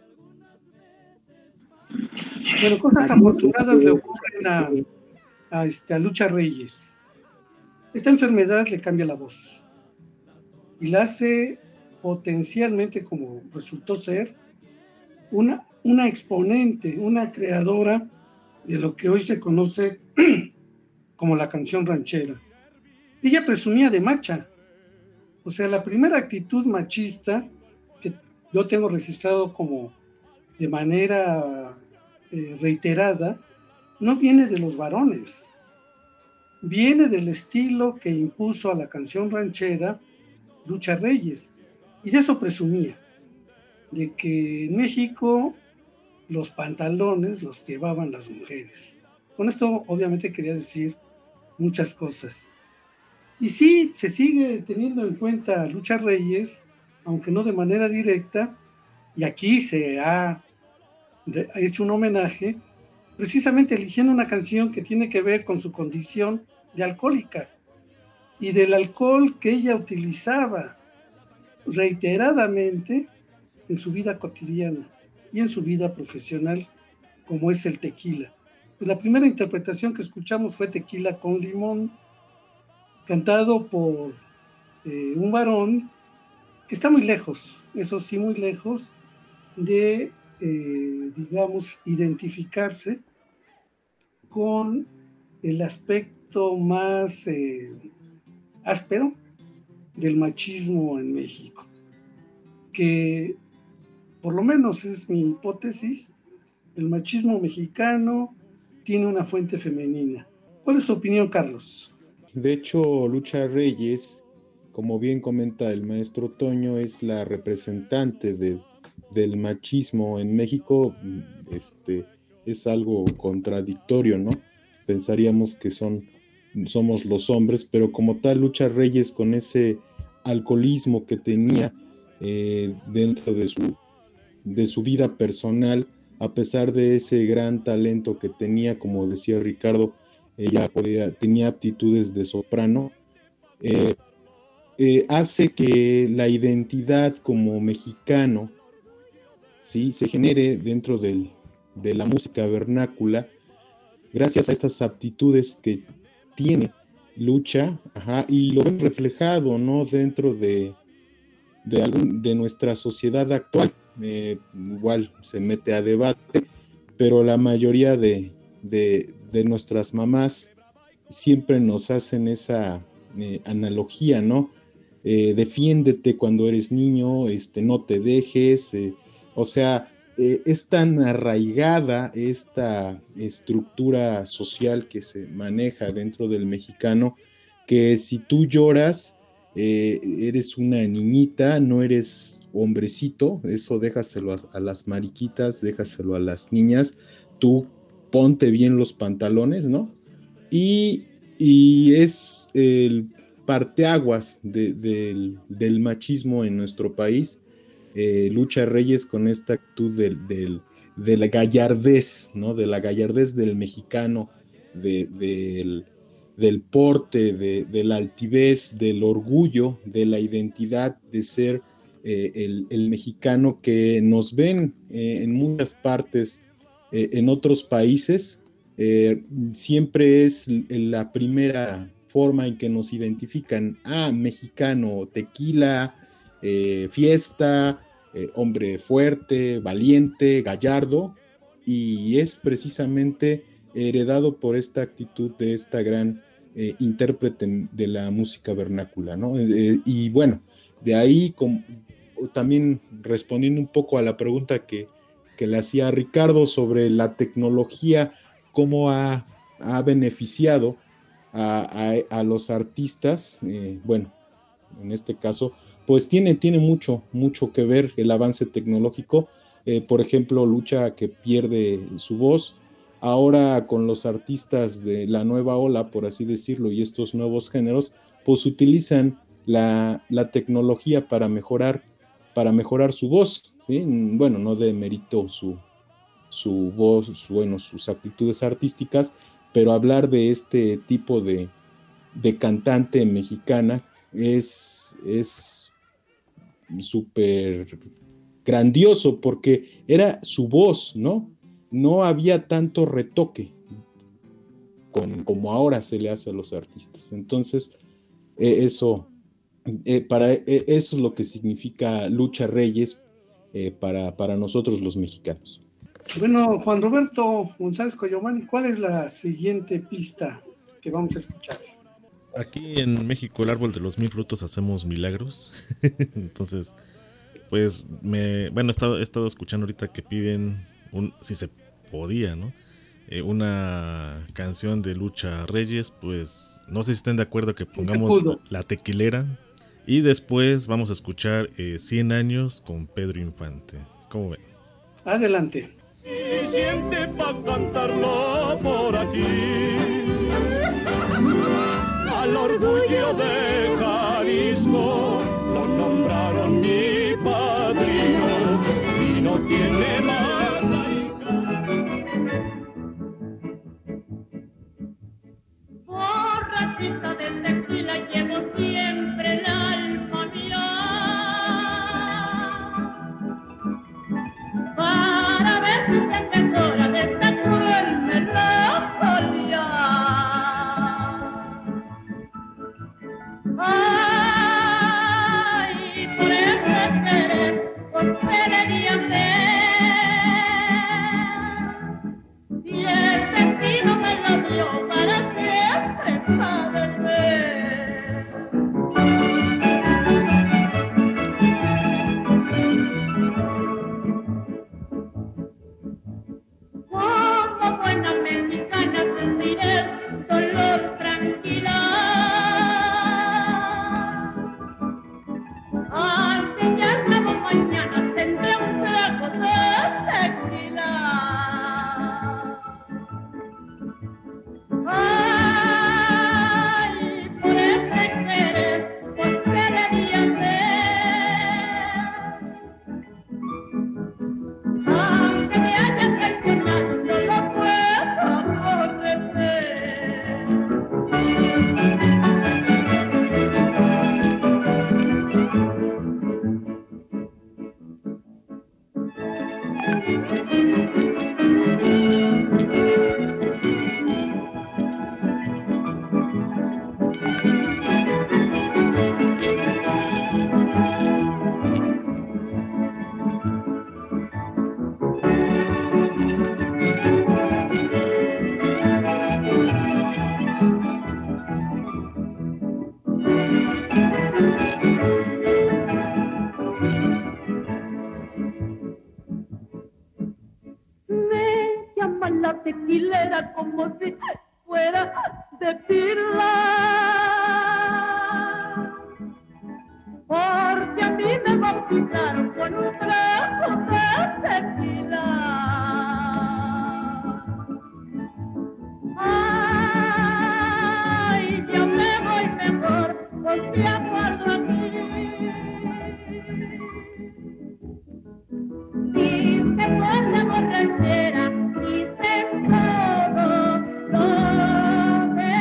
Bueno, cosas afortunadas le ocurren a, a, este, a Lucha Reyes. Esta enfermedad le cambia la voz y la hace potencialmente, como resultó ser, una, una exponente, una creadora de lo que hoy se conoce como la canción ranchera. Ella presumía de macha, o sea, la primera actitud machista que yo tengo registrado como de manera eh, reiterada, no viene de los varones. Viene del estilo que impuso a la canción ranchera Lucha Reyes, y de eso presumía, de que en México los pantalones los llevaban las mujeres. Con esto obviamente quería decir muchas cosas. Y sí, se sigue teniendo en cuenta a Lucha Reyes, aunque no de manera directa, y aquí se ha, de, ha hecho un homenaje, precisamente eligiendo una canción que tiene que ver con su condición de alcohólica y del alcohol que ella utilizaba reiteradamente en su vida cotidiana y en su vida profesional, como es el tequila. Pues la primera interpretación que escuchamos fue Tequila con Limón, cantado por eh, un varón que está muy lejos, eso sí, muy lejos de, eh, digamos, identificarse con el aspecto más eh, áspero del machismo en México, que por lo menos es mi hipótesis, el machismo mexicano tiene una fuente femenina. ¿Cuál es tu opinión, Carlos? De hecho, Lucha Reyes, como bien comenta el maestro Toño, es la representante de, del machismo en México. Este, es algo contradictorio, ¿no? Pensaríamos que son, somos los hombres, pero como tal, Lucha Reyes, con ese alcoholismo que tenía eh, dentro de su, de su vida personal, a pesar de ese gran talento que tenía, como decía Ricardo, ella podía, tenía aptitudes de soprano, eh, eh, hace que la identidad como mexicano, ¿sí?, se genere dentro del, de la música vernácula, gracias a estas aptitudes que tiene Lucha, ajá, y lo ven reflejado, ¿no?, dentro de, de, algún, de nuestra sociedad actual. Eh, igual se mete a debate, pero la mayoría de, de, de nuestras mamás siempre nos hacen esa eh, analogía, ¿no? Eh, defiéndete cuando eres niño, este, no te dejes, eh, o sea, eh, es tan arraigada esta estructura social que se maneja dentro del mexicano, que si tú lloras, eh, eres una niñita, no eres hombrecito, eso déjaselo a, a las mariquitas, déjaselo a las niñas, tú ponte bien los pantalones, ¿no? Y, y es el parteaguas de, de, del machismo en nuestro país. eh, Lucha Reyes con esta actitud del, del, de la gallardez, ¿no? De la gallardez del mexicano, de, del, del porte, de, de la altivez, del orgullo, de la identidad de ser eh, el, el mexicano que nos ven eh, en muchas partes, eh, en otros países. Eh, siempre es la primera forma en que nos identifican. Ah, mexicano, tequila, eh, fiesta, eh, hombre fuerte, valiente, gallardo, y es precisamente heredado por esta actitud de esta gran eh, intérprete de la música vernácula, ¿no? Eh, y bueno, de ahí com- también respondiendo un poco a la pregunta que, que le hacía a Ricardo sobre la tecnología, cómo ha, ha beneficiado a, a, a los artistas, eh, bueno, en este caso, pues tiene, tiene mucho, mucho que ver el avance tecnológico. Eh, por ejemplo, Lucha, que pierde su voz, ahora con los artistas de la nueva ola, por así decirlo, y estos nuevos géneros, pues utilizan la, la tecnología para mejorar, para mejorar su voz, ¿sí? Bueno, no demerito su su voz, su, bueno, sus actitudes artísticas, pero hablar de este tipo de, de cantante mexicana es es súper grandioso, porque era su voz, ¿no? No había tanto retoque con, como ahora se le hace a los artistas. Entonces, eh, eso, eh, para, eh, eso es lo que significa Lucha Reyes eh, para, para nosotros los mexicanos. Bueno, Juan Roberto González Coyomani, ¿cuál es la siguiente pista que vamos a escuchar? Aquí en México, el árbol de los mil frutos, hacemos milagros. Entonces, pues, me, bueno, he estado, he estado escuchando ahorita que piden, un, si se podía, ¿no? Eh, una canción de Lucha Reyes, pues, no sé si estén de acuerdo que pongamos sí La Tequilera. Y después vamos a escuchar eh, cien años con Pedro Infante. ¿Cómo ven? Adelante. Y siente pa' cantarlo por aquí, al orgullo de Jalisco lo nombraron mi padrino y no tiene más borrachita de tequila llevo siempre el alma mía para ver si se mejora de esta cruel melancolía. todos de acuerdo aquí. Dice con la borrachera, dicen todo lo de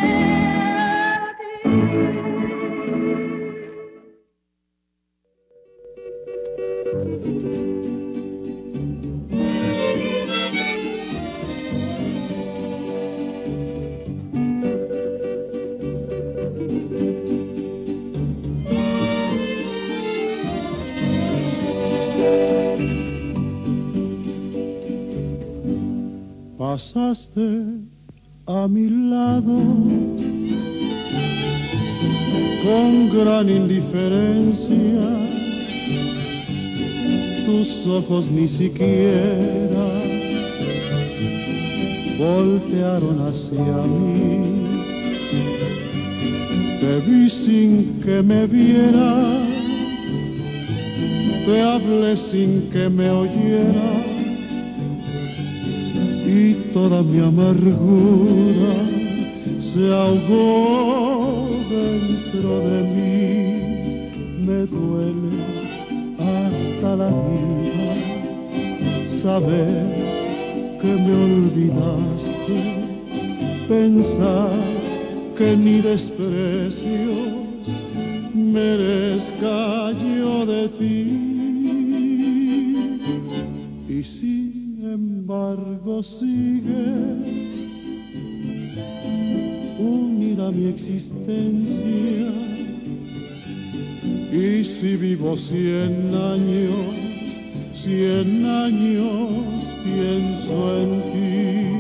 Pasaste a mi lado con gran indiferencia, tus ojos ni siquiera voltearon hacia mí. Te vi sin que me vieras, te hablé sin que me oyeras, y toda mi amargura se ahogó dentro de mí. Me duele hasta la vida saber que me olvidaste, pensar que ni desprecios merezca yo de ti. Y sin embargo sigue unida mi existencia, y si vivo cien años, cien años pienso en ti.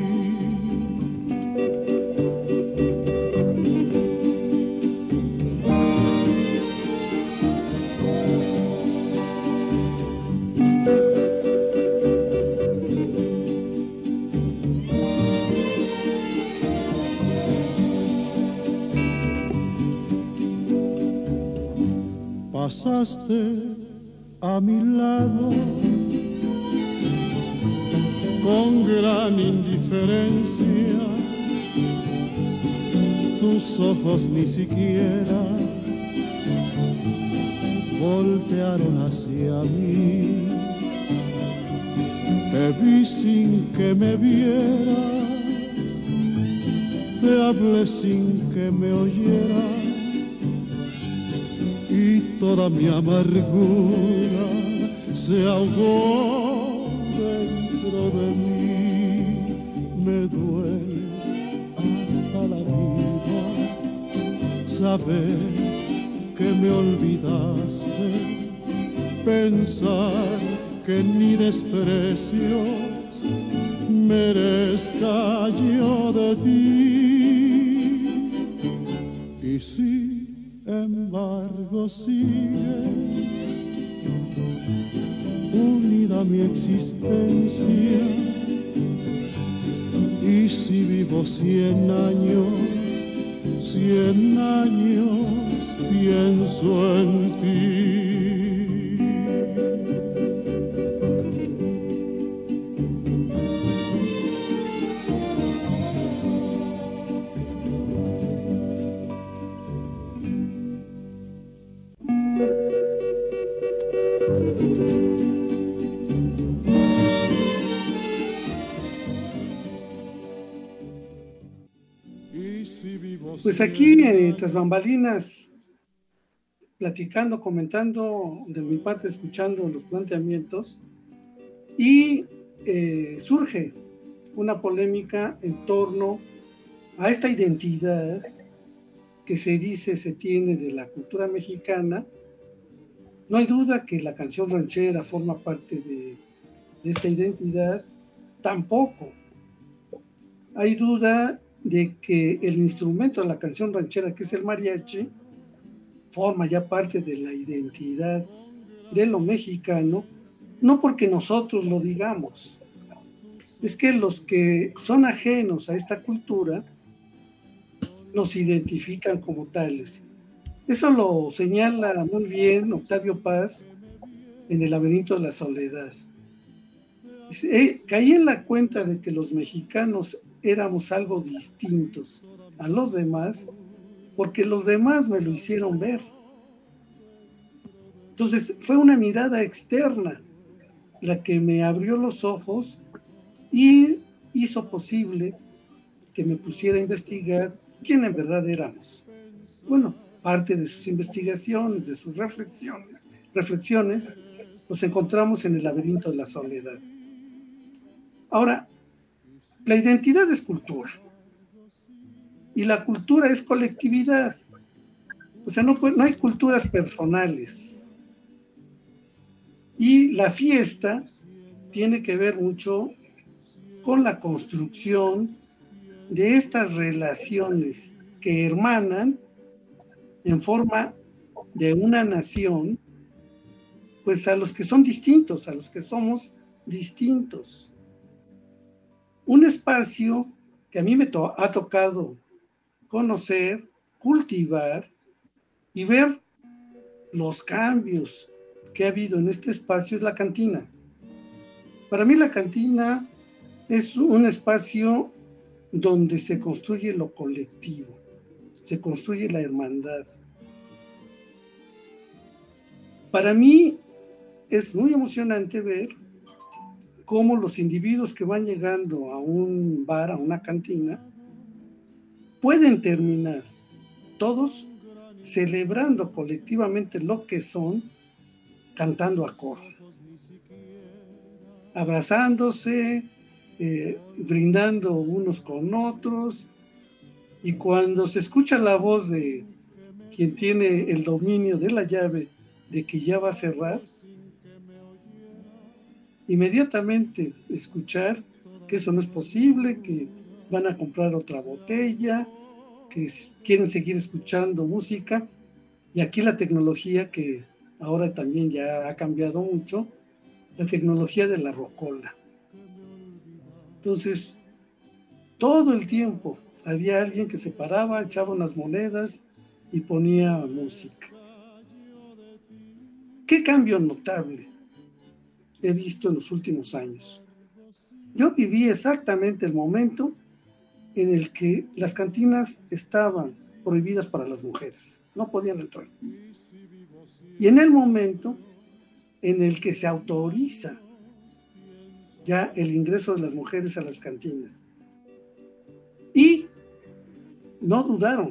Pasaste a mi lado con gran indiferencia, tus ojos ni siquiera voltearon hacia mí. Te vi sin que me vieras, te hablé sin que me oyeras, y toda mi amargura se ahogó dentro de mí. Me duele hasta la vida saber que me olvidaste, pensar que ni desprecios merezca yo de ti. Y sin embargo sigue unida mi existencia, y si vivo cien años, cien años pienso en ti. Pues aquí, eh, tras bambalinas, platicando, comentando, de mi parte escuchando los planteamientos, y eh, surge una polémica en torno a esta identidad que se dice se tiene de la cultura mexicana. No hay duda que la canción ranchera forma parte de, de esta identidad, tampoco hay duda de que el instrumento de la canción ranchera, que es el mariachi, forma ya parte de la identidad de lo mexicano, no porque nosotros lo digamos, es que los que son ajenos a esta cultura nos identifican como tales. Eso lo señala muy bien Octavio Paz en El laberinto de la soledad. Dice, caí en la cuenta de que los mexicanos éramos algo distintos a los demás porque los demás me lo hicieron ver. Entonces fue una mirada externa la que me abrió los ojos y hizo posible que me pusiera a investigar quién en verdad éramos. Bueno, parte de sus investigaciones, de sus reflexiones, reflexiones, nos encontramos en el laberinto de la soledad. Ahora, la identidad es cultura y la cultura es colectividad. O sea, no, no hay culturas personales. Y la fiesta tiene que ver mucho con la construcción de estas relaciones que hermanan en forma de una nación, pues a los que son distintos, a los que somos distintos. Un espacio que a mí me to- ha tocado conocer, cultivar y ver los cambios que ha habido en este espacio es la cantina. Para mí la cantina es un espacio donde se construye lo colectivo, se construye la hermandad. Para mí es muy emocionante ver cómo los individuos que van llegando a un bar, a una cantina, pueden terminar todos celebrando colectivamente lo que son, cantando a coro, abrazándose, eh, brindando unos con otros, y cuando se escucha la voz de quien tiene el dominio de la llave de que ya va a cerrar, inmediatamente escuchar que eso no es posible, que van a comprar otra botella, que quieren seguir escuchando música, y aquí la tecnología que ahora también ya ha cambiado mucho, la tecnología de la rocola. Entonces, todo el tiempo había alguien que se paraba, echaba unas monedas y ponía música. ¿Qué cambio notable he visto en los últimos años? Yo viví exactamente el momento en el que las cantinas estaban prohibidas para las mujeres, no podían entrar. Y en el momento en el que se autoriza ya el ingreso de las mujeres a las cantinas. Y no dudaron,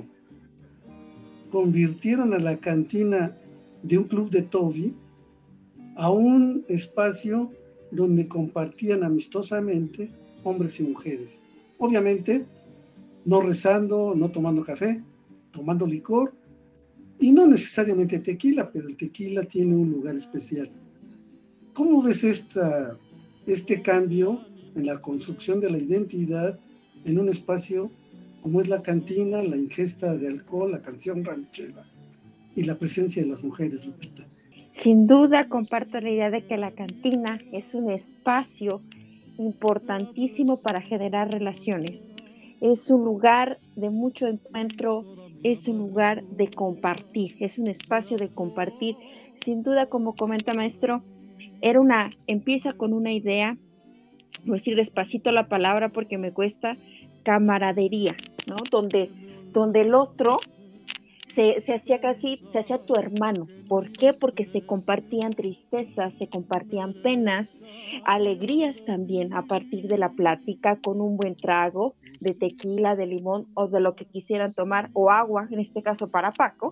convirtieron a la cantina de un club de Toby a un espacio donde compartían amistosamente hombres y mujeres. Obviamente, no rezando, no tomando café, tomando licor, y no necesariamente tequila, pero el tequila tiene un lugar especial. ¿Cómo ves esta, este cambio en la construcción de la identidad en un espacio como es la cantina, la ingesta de alcohol, la canción ranchera y la presencia de las mujeres, Lupita? Sin duda comparto la idea de que la cantina es un espacio importantísimo para generar relaciones. Es un lugar de mucho encuentro, es un lugar de compartir, es un espacio de compartir. Sin duda, como comenta maestro, era una, empieza con una idea, voy a decir despacito la palabra porque me cuesta, camaradería, ¿no? Donde, donde el otro se, se hacía casi, se hacía tu hermano. ¿Por qué? Porque se compartían tristezas, se compartían penas, alegrías también a partir de la plática con un buen trago de tequila, de limón o de lo que quisieran tomar, o agua, en este caso para Paco.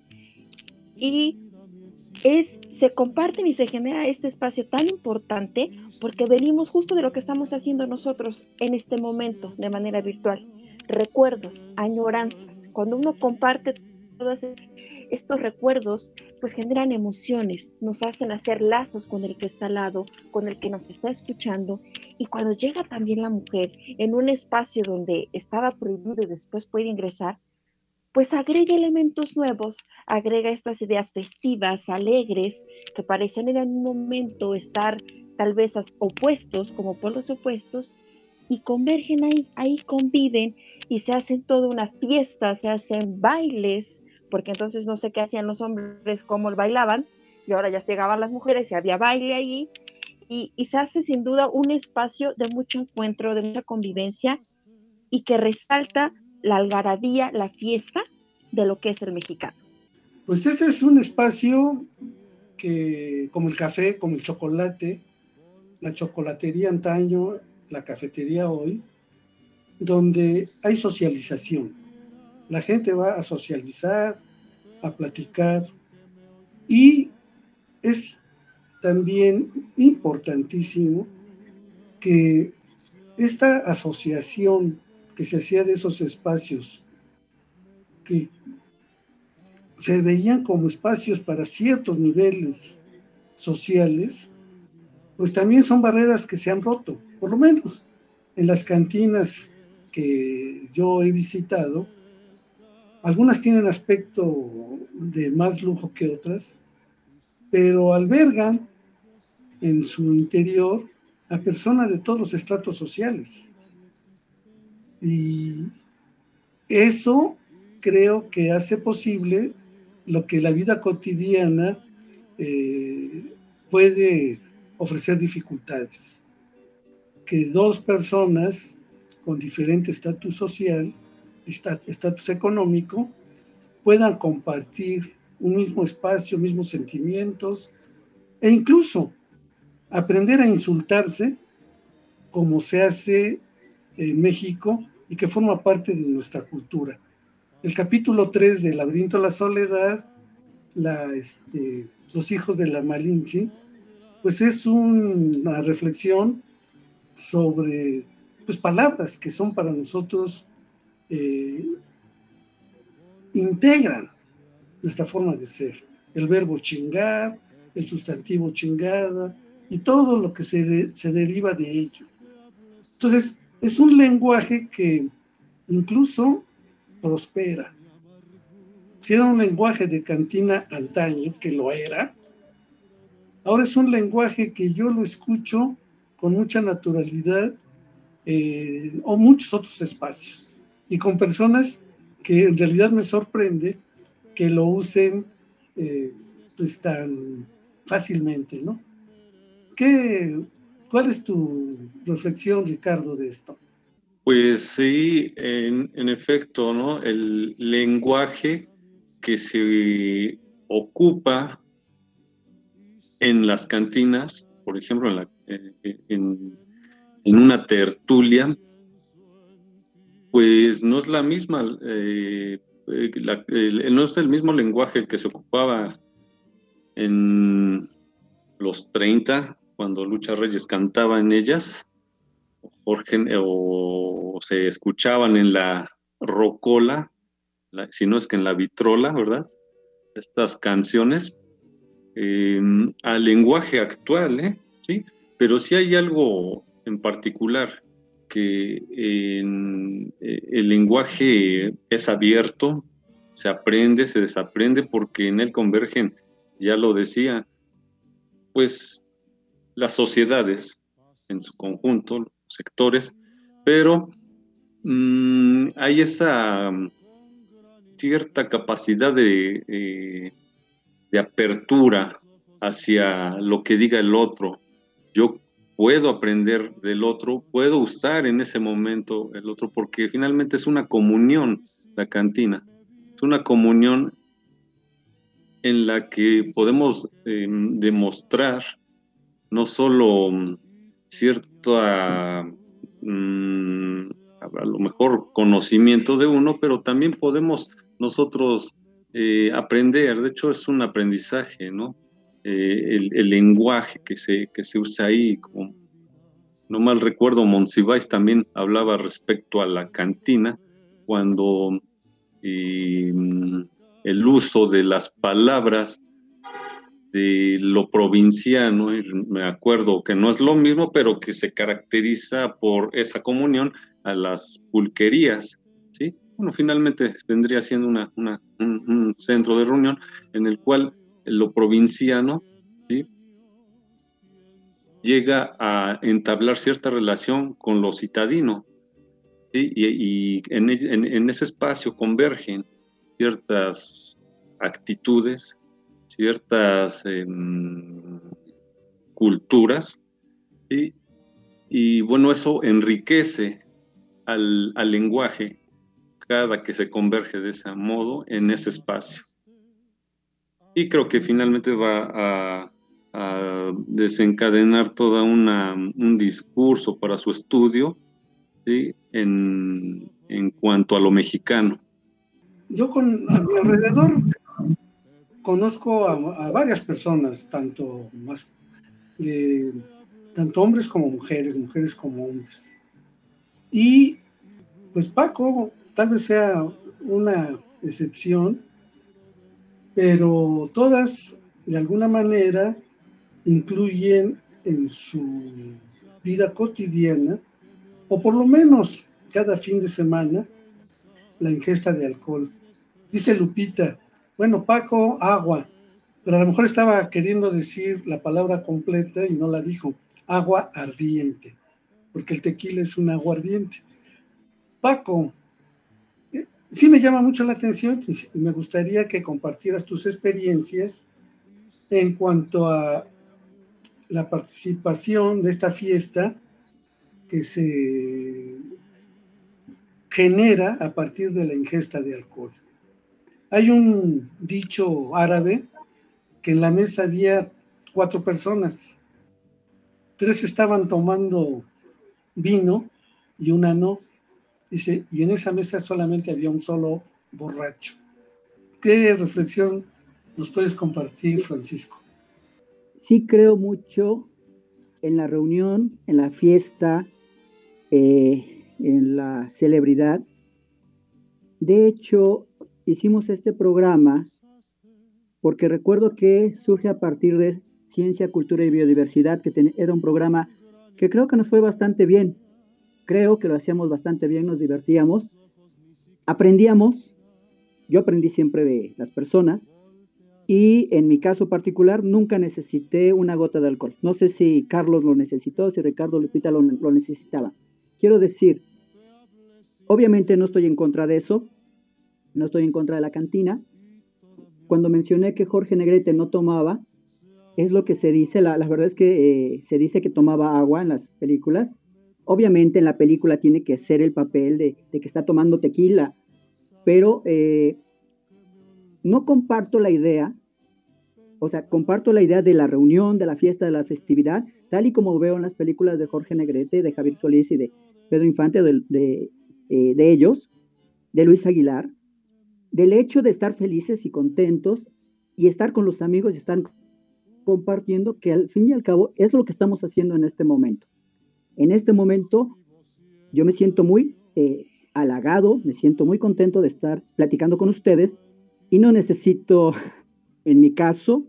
Y es, se comparten y se genera este espacio tan importante porque venimos justo de lo que estamos haciendo nosotros en este momento de manera virtual. Recuerdos, añoranzas. Cuando uno comparte todos estos recuerdos, pues generan emociones, nos hacen hacer lazos con el que está al lado, con el que nos está escuchando. Y cuando llega también la mujer en un espacio donde estaba prohibido y después puede ingresar, pues agrega elementos nuevos, agrega estas ideas festivas, alegres, que parecen en un momento estar tal vez opuestos, como polos opuestos, y convergen ahí, ahí conviven y se hacen toda una fiesta, se hacen bailes, porque entonces no sé qué hacían los hombres, cómo bailaban, y ahora ya llegaban las mujeres y había baile ahí, y, y se hace sin duda un espacio de mucho encuentro, de mucha convivencia, y que resalta la algarabía, la fiesta, de lo que es el mexicano? Pues ese es un espacio que, como el café, como el chocolate, la chocolatería antaño, la cafetería hoy, donde hay socialización. La gente va a socializar, a platicar, y es también importantísimo que esta asociación que se hacía de esos espacios, que se veían como espacios para ciertos niveles sociales, pues también son barreras que se han roto, por lo menos en las cantinas que yo he visitado. Algunas tienen aspecto de más lujo que otras, pero albergan en su interior a personas de todos los estratos sociales. Y eso creo que hace posible lo que la vida cotidiana eh, puede ofrecer dificultades. Que dos personas con diferente estatus social, estatus económico, puedan compartir un mismo espacio, mismos sentimientos, e incluso aprender a insultarse como se hace en México y que forma parte de nuestra cultura. El capítulo tres de Laberinto de la Soledad, la, este, Los hijos de la Malinche, pues es un, una reflexión sobre pues, palabras que son para nosotros, eh, integran nuestra forma de ser. El verbo chingar, el sustantivo chingada y todo lo que se, se deriva de ello. Entonces, es un lenguaje que incluso prospera. Si era un lenguaje de cantina antaño, que lo era, ahora es un lenguaje que yo lo escucho con mucha naturalidad eh, o muchos otros espacios y con personas que en realidad me sorprende que lo usen eh, pues tan fácilmente, ¿no? ¿Qué, ¿Cuál es tu reflexión, Ricardo, de esto? Pues sí, en, en efecto, ¿no? El lenguaje que se ocupa en las cantinas, por ejemplo, en, la, en, en una tertulia, pues no es la misma, eh, la, el, no es el mismo lenguaje el que se ocupaba en los treinta, cuando Lucha Reyes cantaba en ellas, Jorge, o se escuchaban en la rocola, la, si no es que en la vitrola, ¿verdad? Estas canciones, eh, al lenguaje actual, ¿eh? ¿Sí? Pero sí hay algo en particular, que en, eh, el lenguaje es abierto, se aprende, se desaprende, porque en él convergen, ya lo decía, pues las sociedades en su conjunto, los sectores, pero mmm, hay esa cierta capacidad de, eh, de apertura hacia lo que diga el otro. Yo puedo aprender del otro, puedo usar en ese momento el otro, porque finalmente es una comunión la cantina, es una comunión en la que podemos eh, demostrar no solo cierta, mmm, a lo mejor conocimiento de uno, pero también podemos nosotros eh, aprender. De hecho, es un aprendizaje, ¿no? Eh, el, el lenguaje que se, que se usa ahí, como no mal recuerdo, Monsiváis también hablaba respecto a la cantina, cuando eh, el uso de las palabras de lo provinciano, y me acuerdo que no es lo mismo, pero que se caracteriza por esa comunión a las pulquerías, ¿sí? Bueno, finalmente vendría siendo una, una, un, un centro de reunión en el cual lo provinciano, ¿sí?, llega a entablar cierta relación con lo citadino, ¿sí? y, y en, en, en ese espacio convergen ciertas actitudes, ciertas eh, culturas, ¿sí? Y bueno, eso enriquece al, al lenguaje cascada que se converge de ese modo en ese espacio. Y creo que finalmente va a, a desencadenar todo un discurso para su estudio, ¿sí? en, en cuanto a lo mexicano. Yo con, a mi alrededor conozco a, a varias personas, tanto, más de, tanto hombres como mujeres, mujeres como hombres. Y pues Paco tal vez sea una excepción, pero todas de alguna manera incluyen en su vida cotidiana, o por lo menos cada fin de semana, la ingesta de alcohol. Dice Lupita, bueno, Paco, agua, pero a lo mejor estaba queriendo decir la palabra completa y no la dijo, agua ardiente, porque el tequila es un aguardiente. Paco, sí me llama mucho la atención y me gustaría que compartieras tus experiencias en cuanto a la participación de esta fiesta que se genera a partir de la ingesta de alcohol. Hay un dicho árabe que en la mesa había cuatro personas. Tres estaban tomando vino y una no. Dice, y en esa mesa solamente había un solo borracho. ¿Qué reflexión nos puedes compartir, Francisco? Sí creo mucho en la reunión, en la fiesta, eh, en la celebridad. De hecho, hicimos este programa porque recuerdo que surge a partir de Ciencia, Cultura y Biodiversidad, que ten, era un programa que creo que nos fue bastante bien. Creo que lo hacíamos bastante bien, nos divertíamos, aprendíamos, yo aprendí siempre de las personas, y en mi caso particular nunca necesité una gota de alcohol. No sé si Carlos lo necesitó, si Ricardo Lupita lo, lo necesitaba. Quiero decir, obviamente no estoy en contra de eso, no estoy en contra de la cantina. Cuando mencioné que Jorge Negrete no tomaba, es lo que se dice, la, la verdad es que eh, se dice que tomaba agua en las películas. Obviamente en la película tiene que ser el papel de, de que está tomando tequila, pero eh, no comparto la idea, o sea, comparto la idea de la reunión, de la fiesta, de la festividad, tal y como veo en las películas de Jorge Negrete, de Javier Solís y de Pedro Infante, de, de, eh, de ellos, de Luis Aguilar, del hecho de estar felices y contentos y estar con los amigos y estar compartiendo, que al fin y al cabo es lo que estamos haciendo en este momento. En este momento yo me siento muy eh, halagado, me siento muy contento de estar platicando con ustedes y no necesito, en mi caso,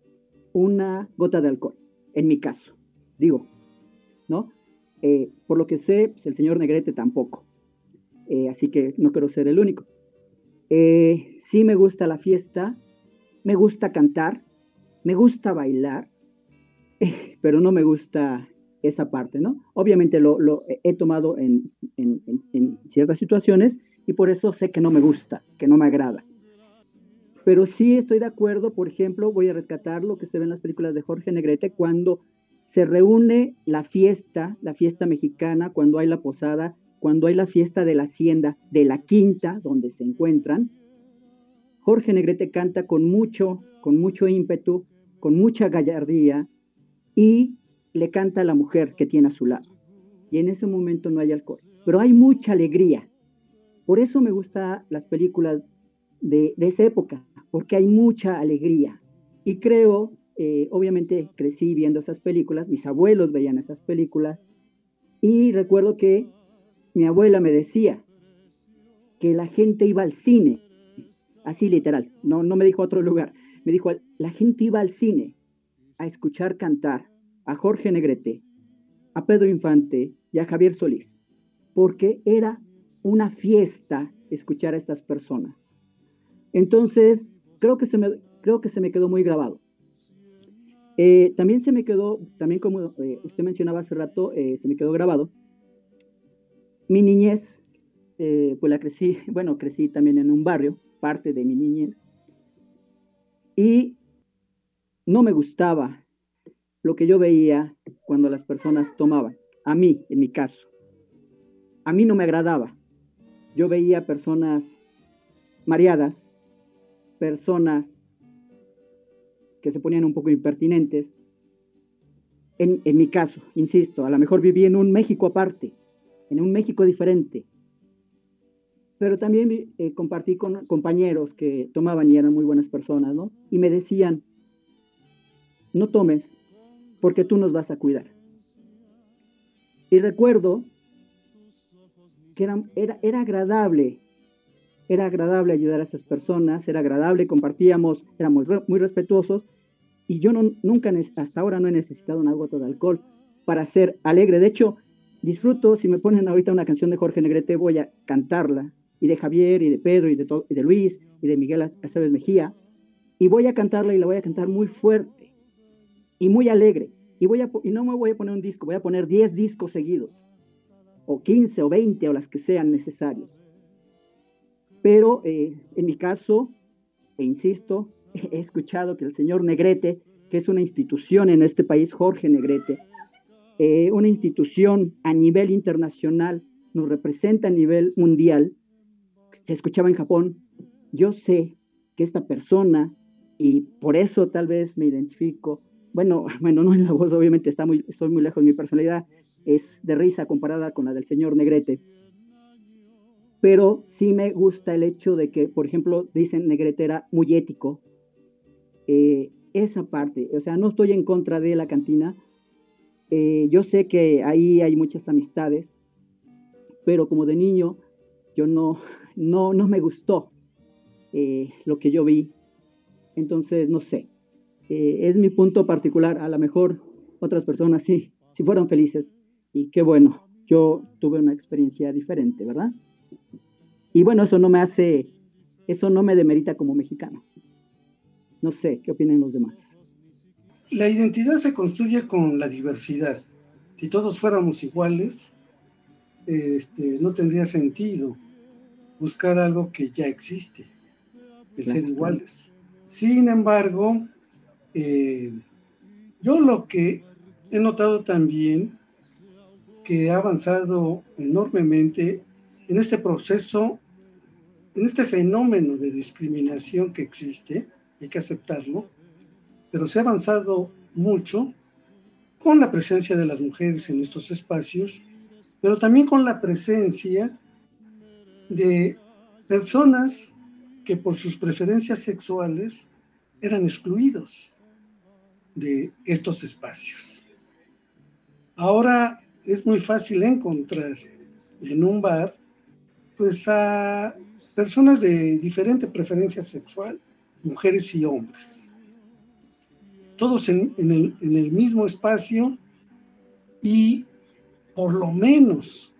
una gota de alcohol. En mi caso, digo, ¿no? Eh, por lo que sé, pues el señor Negrete tampoco. Eh, así que no quiero ser el único. Eh, sí me gusta la fiesta, me gusta cantar, me gusta bailar, eh, pero no me gusta esa parte, ¿no? Obviamente lo, lo he tomado en, en, en, en ciertas situaciones y por eso sé que no me gusta, que no me agrada. Pero sí estoy de acuerdo, por ejemplo, voy a rescatar lo que se ve en las películas de Jorge Negrete, cuando se reúne la fiesta, la fiesta mexicana, cuando hay la posada, cuando hay la fiesta de la hacienda, de la quinta, donde se encuentran. Jorge Negrete canta con mucho, con mucho ímpetu, con mucha gallardía, y le canta a la mujer que tiene a su lado. Y en ese momento no hay alcohol, pero hay mucha alegría. Por eso me gustan las películas de, de esa época, porque hay mucha alegría. Y creo, eh, obviamente crecí viendo esas películas, mis abuelos veían esas películas, y recuerdo que mi abuela me decía que la gente iba al cine, así literal, no, no me dijo a otro lugar, me dijo, la gente iba al cine a escuchar cantar a Jorge Negrete, a Pedro Infante y a Javier Solís, porque era una fiesta escuchar a estas personas. Entonces, creo que se me, creo que se me quedó muy grabado. Eh, también se me quedó, también como eh, usted mencionaba hace rato, eh, se me quedó grabado. Mi niñez, eh, pues la crecí, bueno, crecí también en un barrio, parte de mi niñez, y no me gustaba lo que yo veía cuando las personas tomaban. A mí, en mi caso, a mí no me agradaba. yo veía personas mareadas, personas que se ponían un poco impertinentes. En, en mi caso, insisto, a lo mejor viví en un México aparte, en un México diferente, pero también eh, compartí con compañeros que tomaban y eran muy buenas personas, ¿no? Y me decían, no tomes, porque tú nos vas a cuidar. Y recuerdo que era, era, era agradable, era agradable ayudar a esas personas, era agradable, compartíamos, éramos re, muy respetuosos, y yo no, nunca, hasta ahora no he necesitado una gota de alcohol para ser alegre. De hecho, disfruto, si me ponen ahorita una canción de Jorge Negrete, voy a cantarla, y de Javier, y de Pedro, y de, y de Luis, y de Miguel Aceves Mejía, y voy a cantarla y la voy a cantar muy fuerte, y muy alegre, y, voy a, y no me voy a poner un disco, voy a poner diez discos seguidos, o quince, o veinte, o las que sean necesarios. Pero eh, en mi caso, e insisto, he escuchado que el señor Negrete, que es una institución en este país, Jorge Negrete, eh, una institución a nivel internacional, nos representa a nivel mundial, se escuchaba en Japón. Yo sé que esta persona, y por eso tal vez me identifico, bueno, bueno, no en la voz, obviamente está muy, estoy muy lejos de mi personalidad, es de risa comparada con la del señor Negrete, pero sí me gusta el hecho de que, por ejemplo, dicen Negrete era muy ético, eh, esa parte, o sea, no estoy en contra de la cantina, eh, yo sé que ahí hay muchas amistades, pero como de niño, yo no, no, no me gustó eh, lo que yo vi, entonces, no sé, eh, es mi punto particular, a lo mejor otras personas sí, sí fueron felices, y qué bueno, yo tuve una experiencia diferente, ¿verdad? Y bueno, eso no me hace, eso no me demerita como mexicano. No sé, ¿qué opinan los demás? La identidad se construye con la diversidad. Si todos fuéramos iguales, este, no tendría sentido buscar algo que ya existe, el claro, ser iguales. Claro. Sin embargo, eh, yo lo que he notado también, que ha avanzado enormemente en este proceso, en este fenómeno de discriminación que existe, hay que aceptarlo, pero se ha avanzado mucho con la presencia de las mujeres en estos espacios, pero también con la presencia de personas que por sus preferencias sexuales eran excluidos de estos espacios. Ahora es muy fácil encontrar en un bar pues a personas de diferente preferencia sexual, mujeres y hombres, todos en, en, el, en el mismo espacio, y por lo menos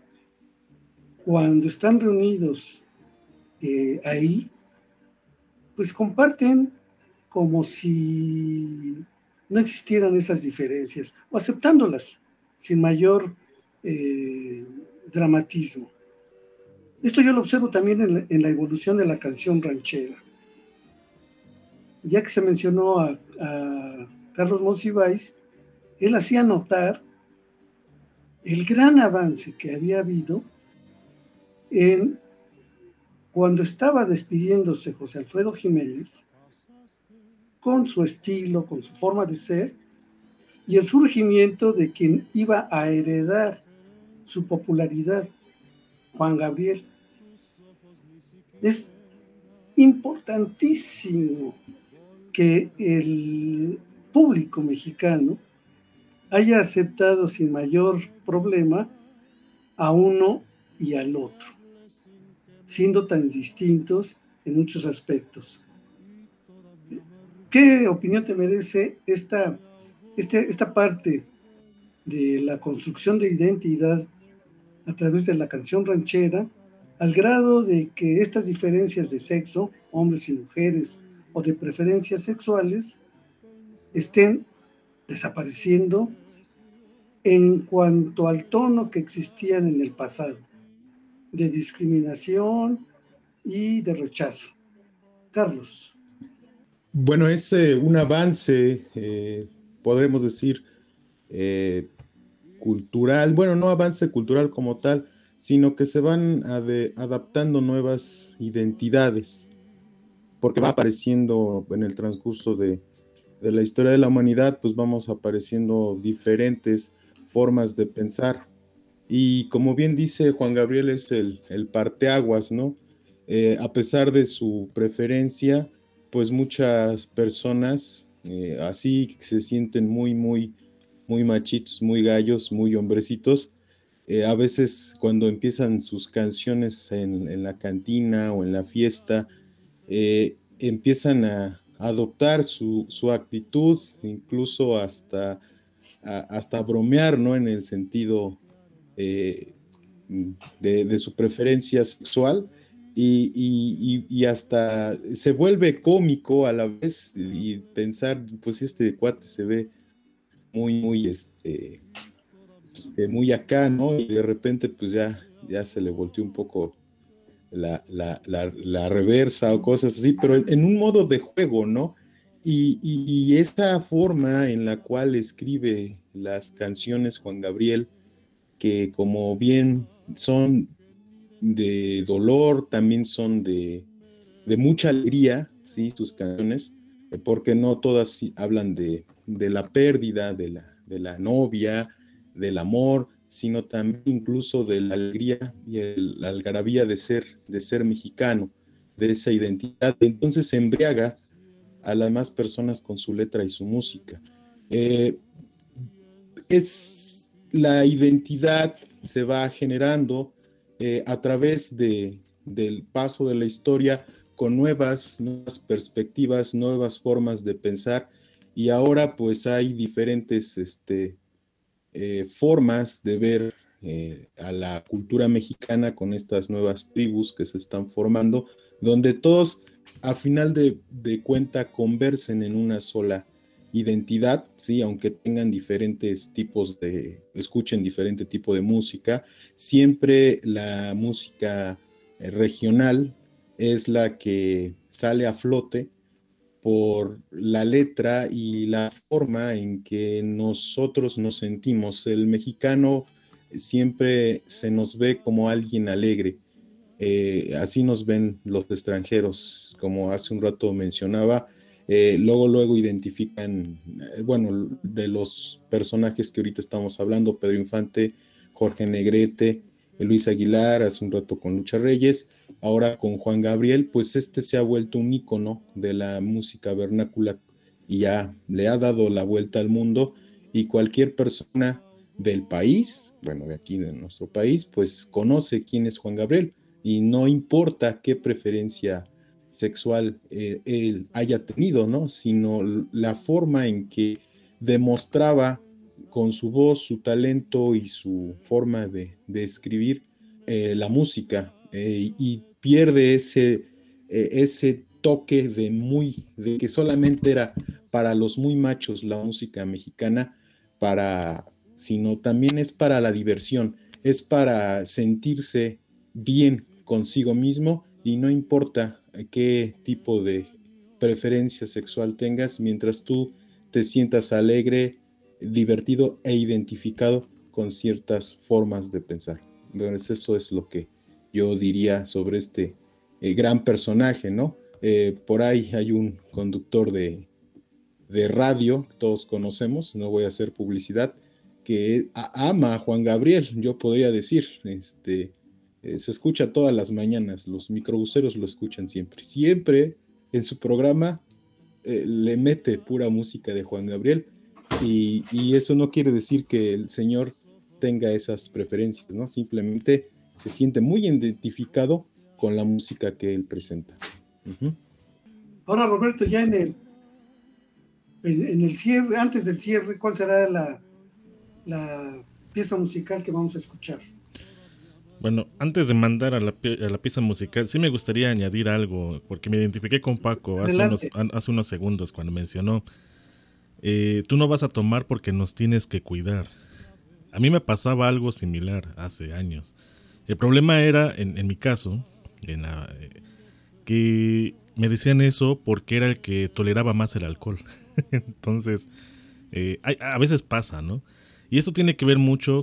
cuando están reunidos eh, ahí, pues comparten como si no existieran esas diferencias, o aceptándolas sin mayor eh, dramatismo. Esto yo lo observo también en la, en la evolución de la canción ranchera. Ya que se mencionó a, a Carlos Monsiváis, él hacía notar el gran avance que había habido en cuando estaba despidiéndose José Alfredo Jiménez, con su estilo, con su forma de ser, y el surgimiento de quien iba a heredar su popularidad, Juan Gabriel. Es importantísimo que el público mexicano haya aceptado sin mayor problema a uno y al otro, siendo tan distintos en muchos aspectos. ¿Qué opinión te merece esta, este, esta parte de la construcción de identidad a través de la canción ranchera, al grado de que estas diferencias de sexo, hombres y mujeres, o de preferencias sexuales, estén desapareciendo en cuanto al tono que existían en el pasado, de discriminación y de rechazo? Carlos. Bueno, es eh, un avance, eh, podremos decir, eh, cultural, bueno, no avance cultural como tal, sino que se van ade- adaptando nuevas identidades, porque va apareciendo en el transcurso de, de la historia de la humanidad, pues vamos apareciendo diferentes formas de pensar. Y como bien dice Juan Gabriel, es el, el parteaguas, ¿no? Eh, a pesar de su preferencia, pues muchas personas eh, así se sienten muy, muy, muy machitos, muy gallos, muy hombrecitos. Eh, a veces cuando empiezan sus canciones en, en la cantina o en la fiesta, eh, empiezan a adoptar su, su actitud, incluso hasta, a, hasta bromear, ¿no? En el sentido eh, de, de su preferencia sexual. Y, y, y, y hasta se vuelve cómico a la vez y pensar, pues este cuate se ve muy, muy, este, este, muy acá, ¿no? Y de repente pues ya, ya se le volteó un poco la, la, la, la reversa o cosas así, pero en, en un modo de juego, ¿no? Y, y, y esta forma en la cual escribe las canciones Juan Gabriel, que como bien son de dolor, también son de, de mucha alegría, ¿sí? Sus canciones, porque no todas hablan de, de la pérdida de la, de la novia, del amor, sino también incluso de la alegría y el, la algarabía de ser, de ser mexicano, de esa identidad. Entonces se embriaga a las demás personas con su letra y su música. Eh, es la identidad se va generando eh, a través de, del paso de la historia con nuevas, nuevas perspectivas, nuevas formas de pensar, y ahora pues hay diferentes este, eh, formas de ver eh, a la cultura mexicana con estas nuevas tribus que se están formando, donde todos a final de, de cuenta conversen en una sola identidad, sí, aunque tengan diferentes tipos de, escuchen diferente tipo de música, siempre la música regional es la que sale a flote por la letra y la forma en que nosotros nos sentimos. El mexicano siempre se nos ve como alguien alegre, eh, así nos ven los extranjeros, como hace un rato mencionaba. Eh, luego, luego identifican, eh, bueno, de los personajes que ahorita estamos hablando, Pedro Infante, Jorge Negrete, eh, Luis Aguilar, hace un rato con Lucha Reyes, ahora con Juan Gabriel, pues este se ha vuelto un ícono de la música vernácula y ya le ha dado la vuelta al mundo, y cualquier persona del país, bueno, de aquí de nuestro país, pues conoce quién es Juan Gabriel, y no importa qué preferencia sexual eh, él haya tenido, ¿no? Sino la forma en que demostraba con su voz, su talento y su forma de, de escribir eh, la música, eh, y pierde ese, eh, ese toque de muy, de que solamente era para los muy machos la música mexicana, para, sino también es para la diversión, es para sentirse bien consigo mismo, y no importa qué tipo de preferencia sexual tengas, mientras tú te sientas alegre, divertido e identificado con ciertas formas de pensar. Entonces eso es lo que yo diría sobre este eh, gran personaje, ¿no? Eh, por ahí hay un conductor de, de radio que todos conocemos, no voy a hacer publicidad, que a, ama a Juan Gabriel, yo podría decir, este... Eh, se escucha todas las mañanas, los microbuseros lo escuchan siempre, siempre en su programa eh, le mete pura música de Juan Gabriel, y, y eso no quiere decir que el señor tenga esas preferencias, ¿no? Simplemente se siente muy identificado con la música que él presenta. Uh-huh. Ahora, Roberto, ya en el, en, en el cierre, antes del cierre, ¿cuál será la, la pieza musical que vamos a escuchar? Bueno, antes de mandar a la, a la pieza musical, sí me gustaría añadir algo, porque me identifiqué con Paco hace unos, hace unos segundos cuando mencionó, eh, tú no vas a tomar porque nos tienes que cuidar. A mí me pasaba algo similar hace años. El problema era, en, en mi caso, en la, eh, que me decían eso porque era el que toleraba más el alcohol. Entonces, eh, a, a veces pasa, ¿no? Y esto tiene que ver mucho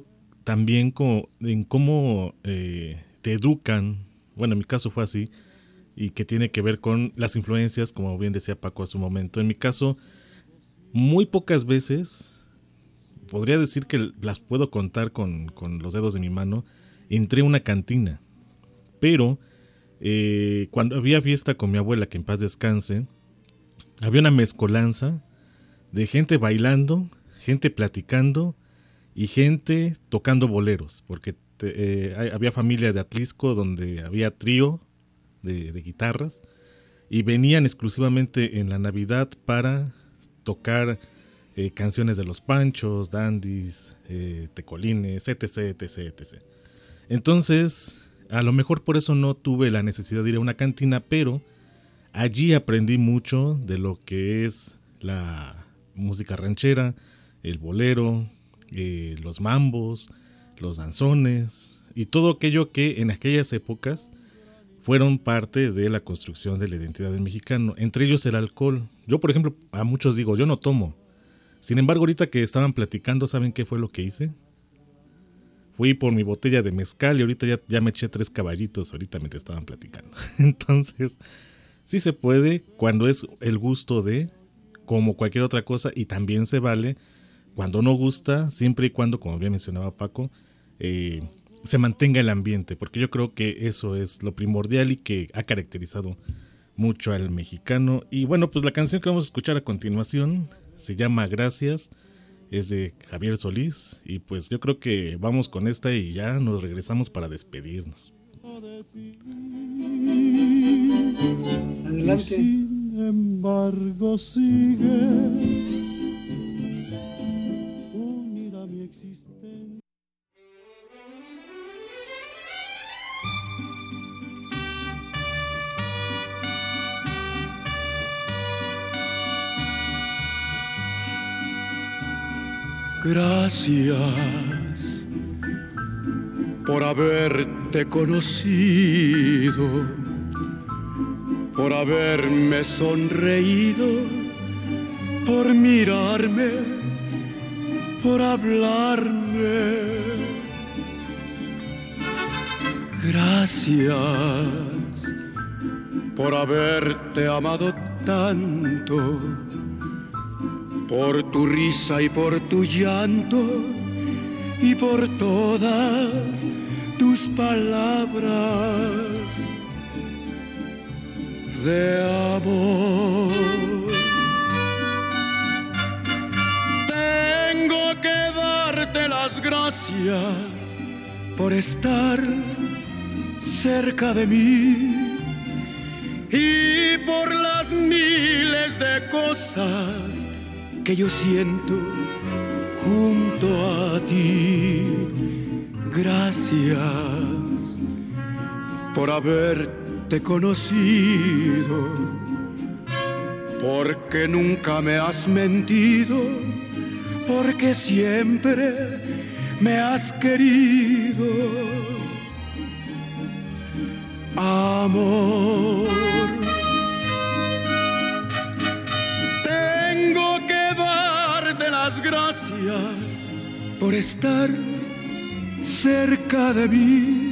también como, en cómo eh, te educan, bueno, en mi caso fue así, y que tiene que ver con las influencias, como bien decía Paco a su momento. En mi caso, muy pocas veces, podría decir que las puedo contar con, con los dedos de mi mano, entré a una cantina, pero eh, cuando había fiesta con mi abuela, que en paz descanse, había una mezcolanza de gente bailando, gente platicando y gente tocando boleros, porque te, eh, había familia de Atlisco donde había trío de, de guitarras y venían exclusivamente en la Navidad para tocar eh, canciones de los Panchos, Dandis, eh, Tecolines, etc, etc, etcétera. Entonces, a lo mejor por eso no tuve la necesidad de ir a una cantina, pero allí aprendí mucho de lo que es la música ranchera, el bolero, eh, los mambos, los danzones y todo aquello que en aquellas épocas fueron parte de la construcción de la identidad del mexicano, entre ellos el alcohol. Yo, por ejemplo, a muchos digo, yo no tomo. Sin embargo, ahorita que estaban platicando, ¿saben qué fue lo que hice? Fui por mi botella de mezcal y ahorita ya, ya me eché tres caballitos ahorita mientras estaban platicando. Entonces, sí se puede cuando es el gusto de, como cualquier otra cosa, y también se vale cuando no gusta, siempre y cuando, como bien mencionaba Paco, eh, se mantenga el ambiente, porque yo creo que eso es lo primordial y que ha caracterizado mucho al mexicano. Y bueno, pues la canción que vamos a escuchar a continuación se llama Gracias, es de Javier Solís, y pues yo creo que vamos con esta y ya nos regresamos para despedirnos. Adelante. Sin embargo sigue unida a mi existencia. Gracias por haberte conocido, por haberme sonreído, por mirarme, por hablarme. Gracias por haberte amado tanto, por tu risa y por tu llanto y por todas tus palabras de amor. Tengo que darte las gracias por estar cerca de mí y por las miles de cosas que yo siento junto a ti. Gracias por haberte conocido, porque nunca me has mentido, porque siempre me has querido. Amor, tengo que darte las gracias por estar cerca de mí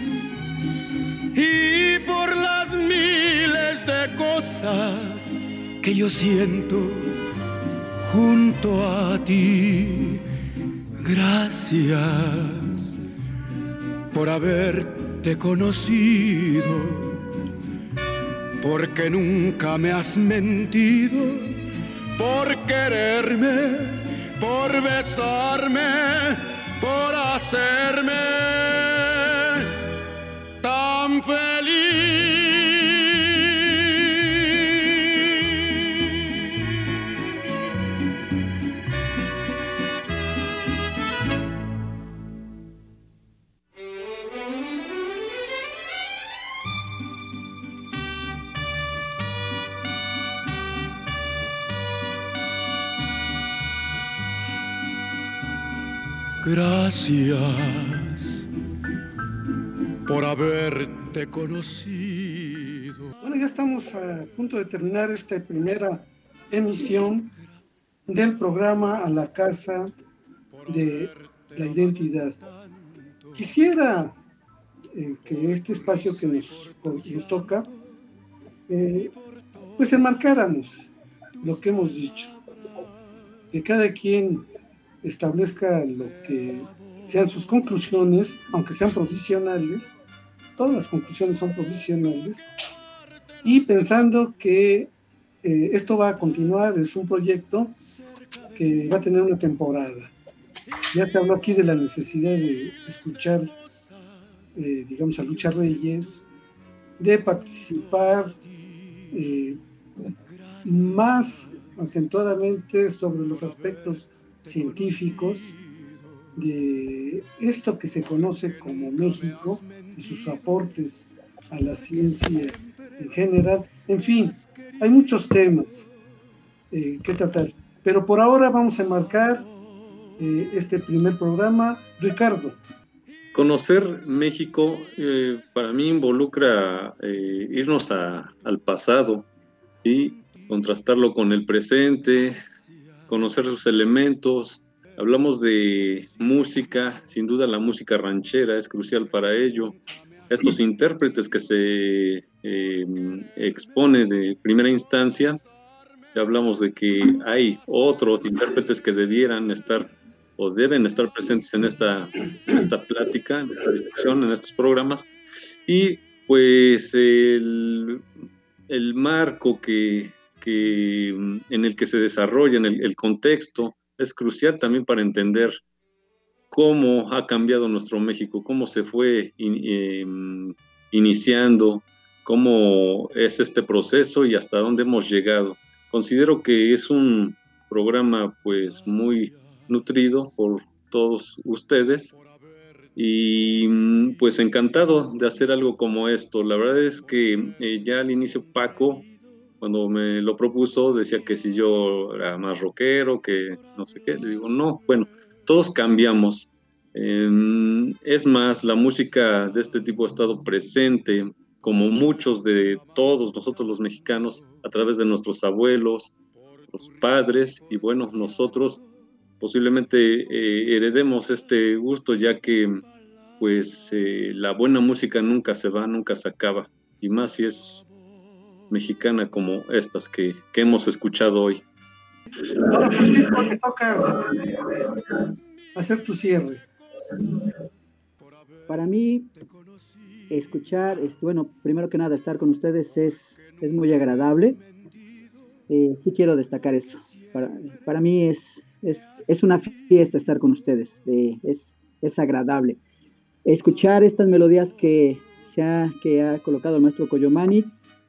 y por las miles de cosas que yo siento junto a ti. Gracias por haberte conocido, porque nunca me has mentido, por quererme, por besarme, por hacerme tan feliz. Gracias por haberte conocido. Bueno, ya estamos a punto de terminar esta primera emisión del programa A la Casa de la Identidad. Quisiera eh, que este espacio que nos, nos toca, eh, pues enmarcáramos lo que hemos dicho, que cada quien establezca lo que sean sus conclusiones, aunque sean provisionales, todas las conclusiones son provisionales, y pensando que eh, esto va a continuar, es un proyecto que va a tener una temporada. Ya se habló aquí de la necesidad de escuchar, eh, digamos, a Lucha Reyes, de participar eh, más acentuadamente sobre los aspectos científicos de esto que se conoce como México y sus aportes a la ciencia en general. En fin, hay muchos temas eh, que tratar, pero por ahora vamos a enmarcar eh, este primer programa. Ricardo. Conocer México eh, para mí involucra eh, irnos a, al pasado y contrastarlo con el presente, conocer sus elementos. Hablamos de música, sin duda la música ranchera es crucial para ello. Estos intérpretes que se eh, expone de primera instancia, ya hablamos de que hay otros intérpretes que debieran estar o deben estar presentes en esta, en esta plática, en esta discusión, en estos programas, y pues el, el marco que, que, en el que se desarrolla, en el, el contexto, es crucial también para entender cómo ha cambiado nuestro México, cómo se fue in, eh, iniciando, cómo es este proceso y hasta dónde hemos llegado. Considero que es un programa pues muy nutrido por todos ustedes y pues encantado de hacer algo como esto. La verdad es que eh, ya al inicio Paco, cuando me lo propuso, decía que si yo era más rockero, que no sé qué. Le digo, no, bueno, todos cambiamos. Eh, es más, la música de este tipo ha estado presente, como muchos de todos nosotros los mexicanos, a través de nuestros abuelos, nuestros padres, y bueno, nosotros posiblemente eh, heredemos este gusto, ya que pues eh, la buena música nunca se va, nunca se acaba, y más si es mexicana como estas que, que hemos escuchado hoy. Ahora, Francisco, te toca hacer tu cierre. Para mí, escuchar, este, bueno, primero que nada, estar con ustedes es, es muy agradable. Eh, sí quiero destacar eso. Para, para mí es, es, es una fiesta estar con ustedes. Eh, es, es agradable. Escuchar estas melodías que, se ha, que ha colocado el maestro Coyomani.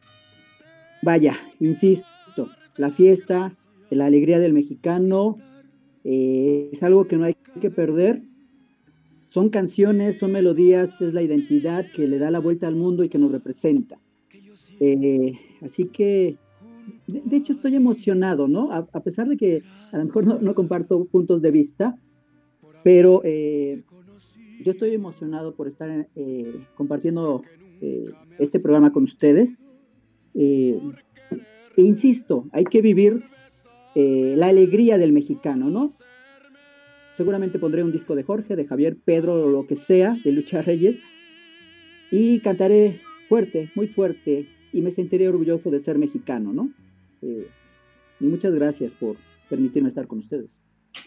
Vaya, insisto, la fiesta, la alegría del mexicano, eh, es algo que no hay que perder. Son canciones, son melodías, es la identidad que le da la vuelta al mundo y que nos representa. Eh, así que, de, de hecho, estoy emocionado, ¿no? A, a pesar de que a lo mejor no, no comparto puntos de vista, pero eh, yo estoy emocionado por estar eh, compartiendo eh, este programa con ustedes. Eh, e insisto, hay que vivir eh, la alegría del mexicano, ¿no? Seguramente pondré un disco de Jorge, de Javier, Pedro, o lo que sea, de Lucha Reyes, y cantaré fuerte, muy fuerte, y me sentiré orgulloso de ser mexicano, ¿no? Eh, y muchas gracias por permitirme estar con ustedes.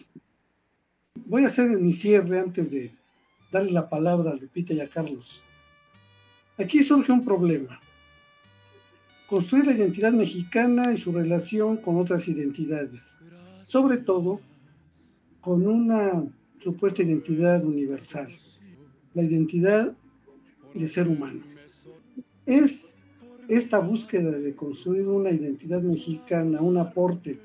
Voy a hacer mi cierre antes de darle la palabra a Lupita y a Carlos. Aquí surge un problema. Construir la identidad mexicana y su relación con otras identidades, sobre todo con una supuesta identidad universal, la identidad de ser humano. ¿Es esta búsqueda de construir una identidad mexicana un aporte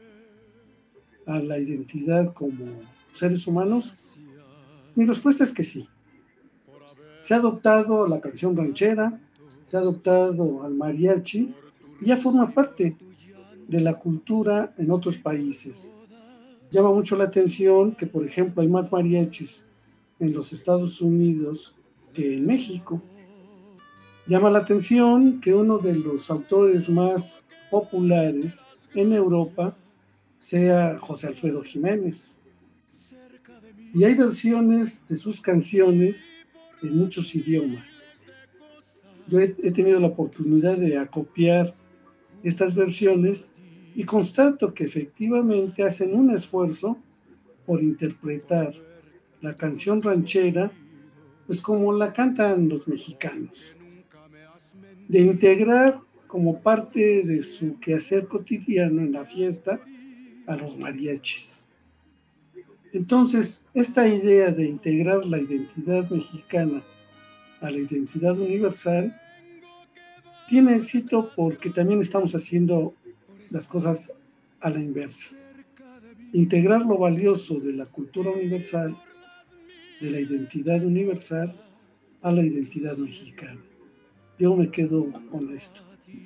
a la identidad como seres humanos? Mi respuesta es que sí. Se ha adoptado la canción ranchera, se ha adoptado al mariachi, y ya forma parte de la cultura en otros países. Llama mucho la atención que, por ejemplo, hay más mariachis en los Estados Unidos que en México. Llama la atención que uno de los autores más populares en Europa sea José Alfredo Jiménez. Y hay versiones de sus canciones en muchos idiomas. Yo he, he tenido la oportunidad de acopiar estas versiones y constato que efectivamente hacen un esfuerzo por interpretar la canción ranchera, pues como la cantan los mexicanos, de integrar como parte de su quehacer cotidiano en la fiesta a los mariachis. Entonces, esta idea de integrar la identidad mexicana a la identidad universal tiene éxito porque también estamos haciendo las cosas a la inversa. Integrar lo valioso de la cultura universal, de la identidad universal, a la identidad mexicana. Yo me quedo con esto.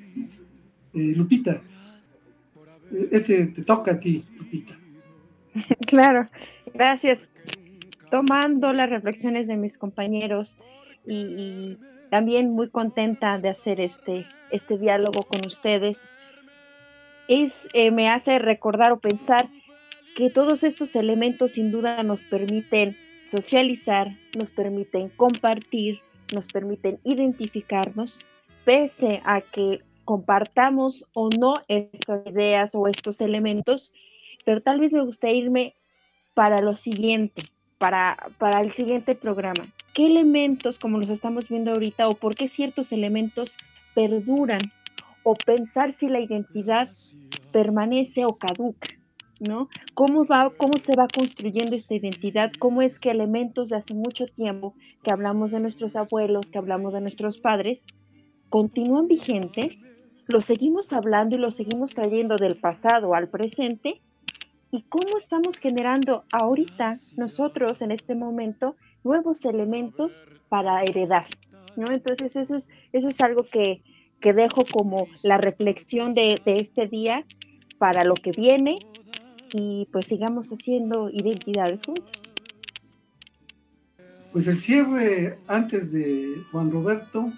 Eh, Lupita, este te toca a ti, Lupita. Claro, gracias. Tomando las reflexiones de mis compañeros y, y también muy contenta de hacer este, este diálogo con ustedes, es, eh, me hace recordar o pensar que todos estos elementos sin duda nos permiten socializar, nos permiten compartir, nos permiten identificarnos, pese a que compartamos o no estas ideas o estos elementos, pero tal vez me gustaría irme para lo siguiente, para, para el siguiente programa. ¿Qué elementos, como los estamos viendo ahorita, o por qué ciertos elementos perduran? O pensar si la identidad permanece o caduca, ¿no? ¿Cómo va, cómo se va construyendo esta identidad? ¿Cómo es que elementos de hace mucho tiempo, que hablamos de nuestros abuelos, que hablamos de nuestros padres, continúan vigentes? Los seguimos hablando y los seguimos trayendo del pasado al presente. ¿Y cómo estamos generando ahorita nosotros en este momento nuevos elementos para heredar, ¿no? Entonces eso es, eso es algo que, que dejo como la reflexión de, de este día para lo que viene, y pues sigamos haciendo identidades juntos. Pues el cierre antes de Juan Roberto,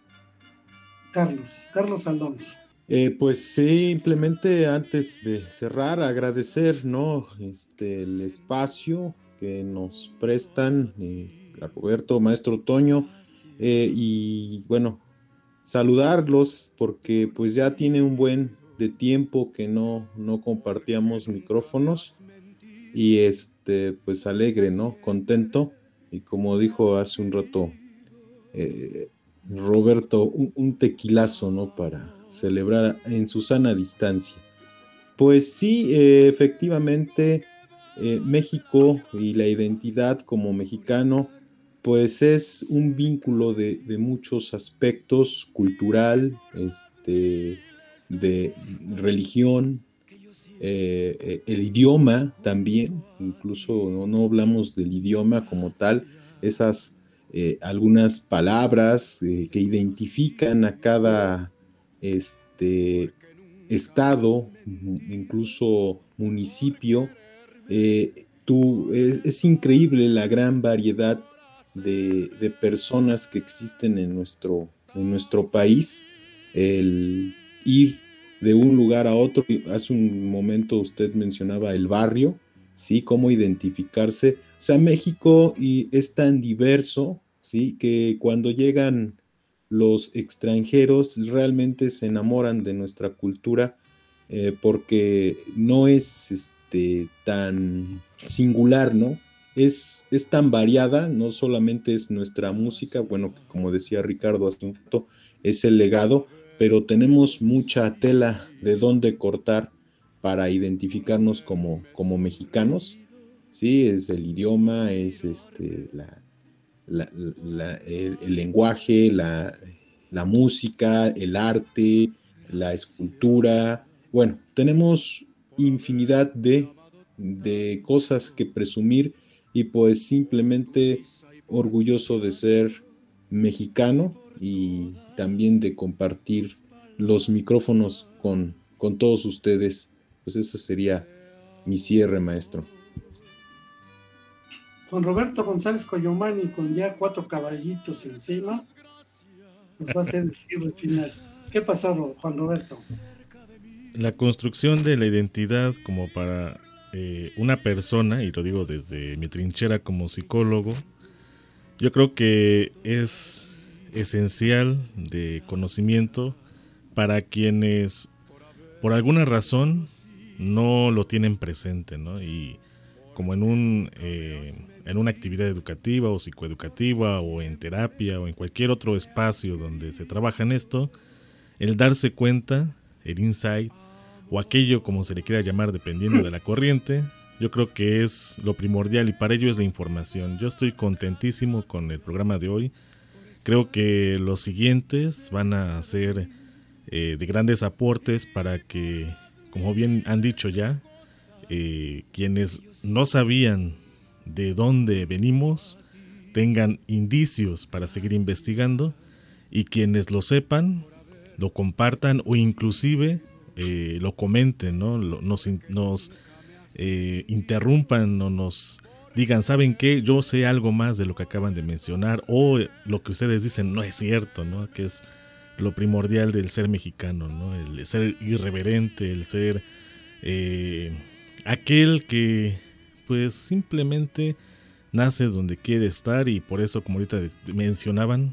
Carlos, Carlos Alonso. Eh, pues simplemente antes de cerrar, agradecer, ¿no? Este, el espacio que nos prestan, eh, a Roberto, maestro Toño, eh, y bueno, saludarlos porque pues ya tiene un buen de tiempo que no, no compartíamos micrófonos, y este, pues alegre, ¿no? Contento, y como dijo hace un rato eh, Roberto, un, un tequilazo, ¿no? Para celebrar en su sana distancia. Pues sí, eh, efectivamente, eh, México y la identidad como mexicano, pues es un vínculo de, de muchos aspectos, cultural, este, de religión, eh, eh, el idioma también, incluso no, no hablamos del idioma como tal, esas eh, algunas palabras eh, que identifican a cada este estado, incluso municipio. Eh, tú, es, es increíble la gran variedad de, de personas que existen en nuestro, en nuestro país. El ir de un lugar a otro, hace un momento usted mencionaba el barrio, ¿sí? Cómo identificarse. O sea, México y es tan diverso, ¿sí? Que cuando llegan los extranjeros realmente se enamoran de nuestra cultura, eh, porque no es este, tan singular, ¿no? Es, es tan variada, no solamente es nuestra música, bueno, que como decía Ricardo hace un rato, es el legado, pero tenemos mucha tela de dónde cortar para identificarnos como, como mexicanos, ¿sí? Es el idioma, es este, la... La, la, el, el lenguaje, la, la música, el arte, la escultura. Bueno, tenemos infinidad de, de cosas que presumir, y pues simplemente orgulloso de ser mexicano y también de compartir los micrófonos con, con todos ustedes. Pues ese sería mi cierre, maestro. Con Roberto González Coyomani, con ya cuatro caballitos encima, nos va a hacer el cierre final. ¿Qué pasó, Juan Roberto? La construcción de la identidad como para eh, una persona, y lo digo desde mi trinchera como psicólogo, Yo creo que es esencial de conocimiento para quienes por alguna razón no lo tienen presente, ¿no? Y como en un eh, en una actividad educativa o psicoeducativa o en terapia o en cualquier otro espacio donde se trabaja en esto, el darse cuenta, el insight o aquello como se le quiera llamar dependiendo de la corriente, yo creo que es lo primordial y para ello es la información. Yo estoy contentísimo con el programa de hoy. Creo que los siguientes van a ser eh, de grandes aportes para que, como bien han dicho ya, eh, quienes no sabían de dónde venimos tengan indicios para seguir investigando y quienes lo sepan, lo compartan o inclusive eh, lo comenten, ¿no? Nos, nos eh, interrumpan o nos digan, ¿saben qué? Yo sé algo más de lo que acaban de mencionar o lo que ustedes dicen no es cierto, ¿no? Que es lo primordial del ser mexicano, ¿no? El ser irreverente, el ser eh, aquel que pues simplemente nace donde quiere estar y por eso, como ahorita mencionaban,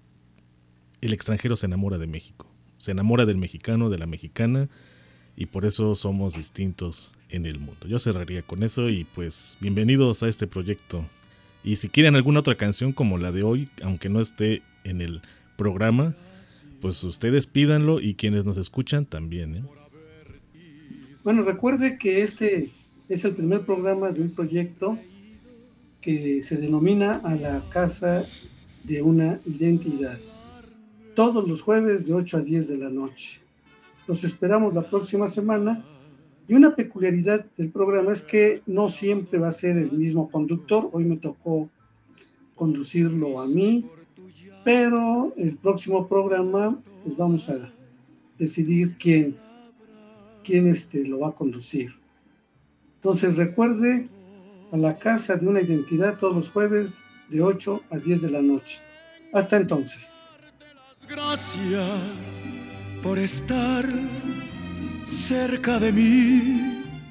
el extranjero se enamora de México, se enamora del mexicano, de la mexicana y por eso somos distintos en el mundo. Yo cerraría con eso y pues bienvenidos a este proyecto. Y si quieren alguna otra canción como la de hoy, aunque no esté en el programa, pues ustedes pídanlo y quienes nos escuchan también, ¿eh? Bueno, recuerde que este es el primer programa de un proyecto que se denomina A la Casa de una Identidad. Todos los jueves de ocho a diez de la noche. Los esperamos la próxima semana. Y una peculiaridad del programa es que no siempre va a ser el mismo conductor. Hoy me tocó conducirlo a mí, pero el próximo programa pues vamos a decidir quién, quién este, lo va a conducir. Entonces recuerde, A la Casa de una Identidad todos los jueves de ocho a diez de la noche. Hasta entonces. Gracias por estar cerca de mí.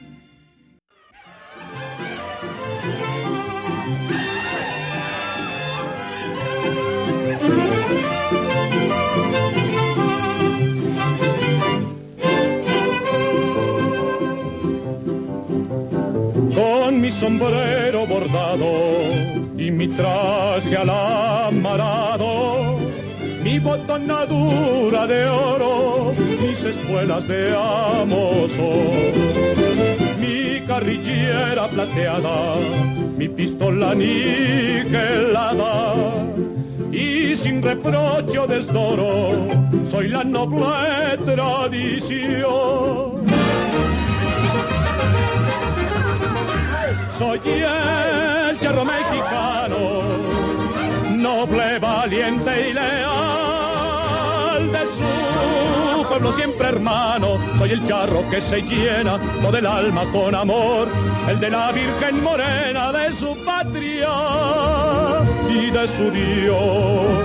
Con mi sombrero bordado y mi traje alamarado, mi botonadura de oro, mis espuelas de amoso, mi carrillera plateada, mi pistola niquelada, y sin reproche o desdoro, soy la noble tradición. Soy el charro mexicano, noble, valiente y leal, de su pueblo siempre hermano. Soy el charro que se llena todo el alma con amor, el de la Virgen morena, de su patria y de su Dios.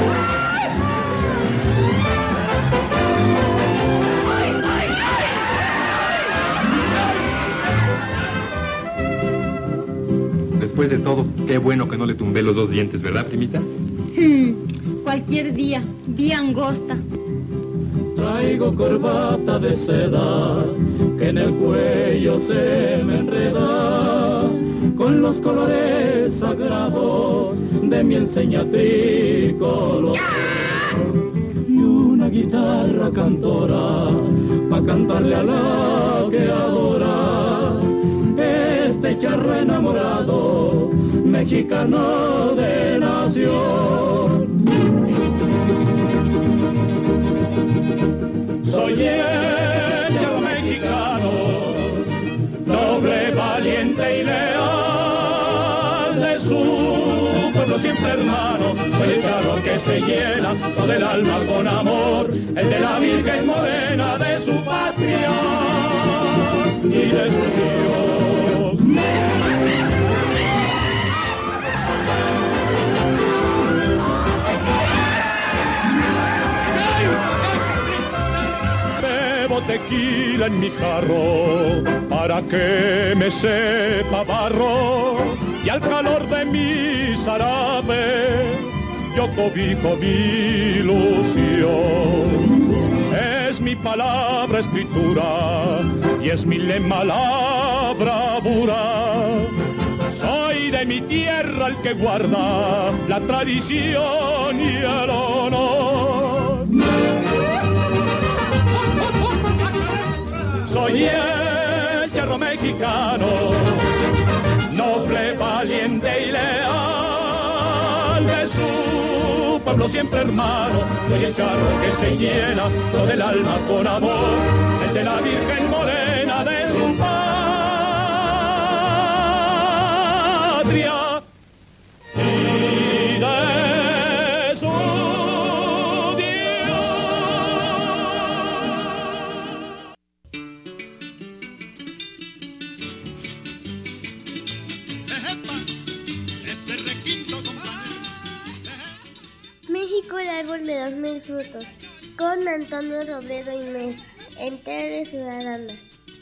Después de todo, qué bueno que no le tumbé los dos dientes, ¿verdad, primita? Hmm, cualquier día, día angosta. Traigo corbata de seda que en el cuello se me enreda con los colores sagrados de mi enseña tricolor. Y una guitarra cantora pa' cantarle a la que adora, este charro enamorado, mexicano de nación. Soy el charro mexicano, noble, valiente y leal, de su pueblo siempre hermano. Soy el charro que se llena todo el alma con amor, el de la Virgen morena, de su patria y de su Dios. Bebo tequila en mi jarro para que me sepa barro y al calor de mi zarape yo cobijo mi ilusión. Es mi palabra escritura y es mi lema la bravura. Soy de mi tierra el que guarda la tradición y el honor. Soy el charro mexicano, noble, valiente y leal de su pueblo siempre hermano. Soy el charro que se llena todo el alma con amor, el de la Virgen Morena de su patria y de su México, el árbol de los mil frutos, con Antonio Robledo y Mesa, en Tele Ciudadana.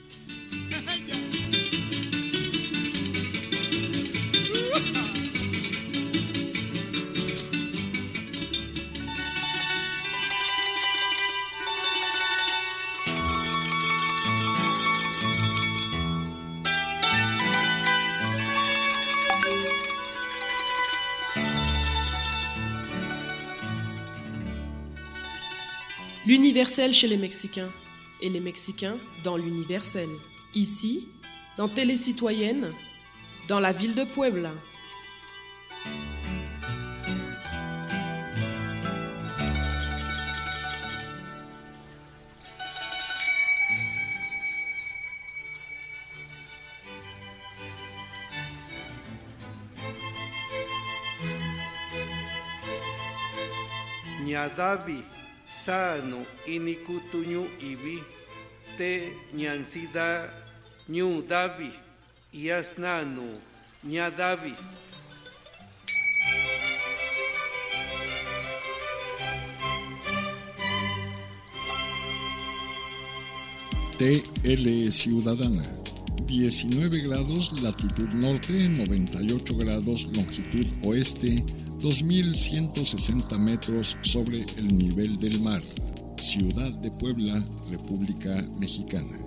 L'universel chez les Mexicains et les Mexicains dans l'universel. Ici, dans Télé Citoyenne, dans la ville de Puebla. Ñadavi sano inikutuñu ibi te ñansida ñu davi yasnanu ñadavi. T L Ciudadana, diecinueve grados latitud norte, noventa y ocho grados longitud oeste, dos mil ciento sesenta metros sobre el nivel del mar. Ciudad de Puebla, República Mexicana.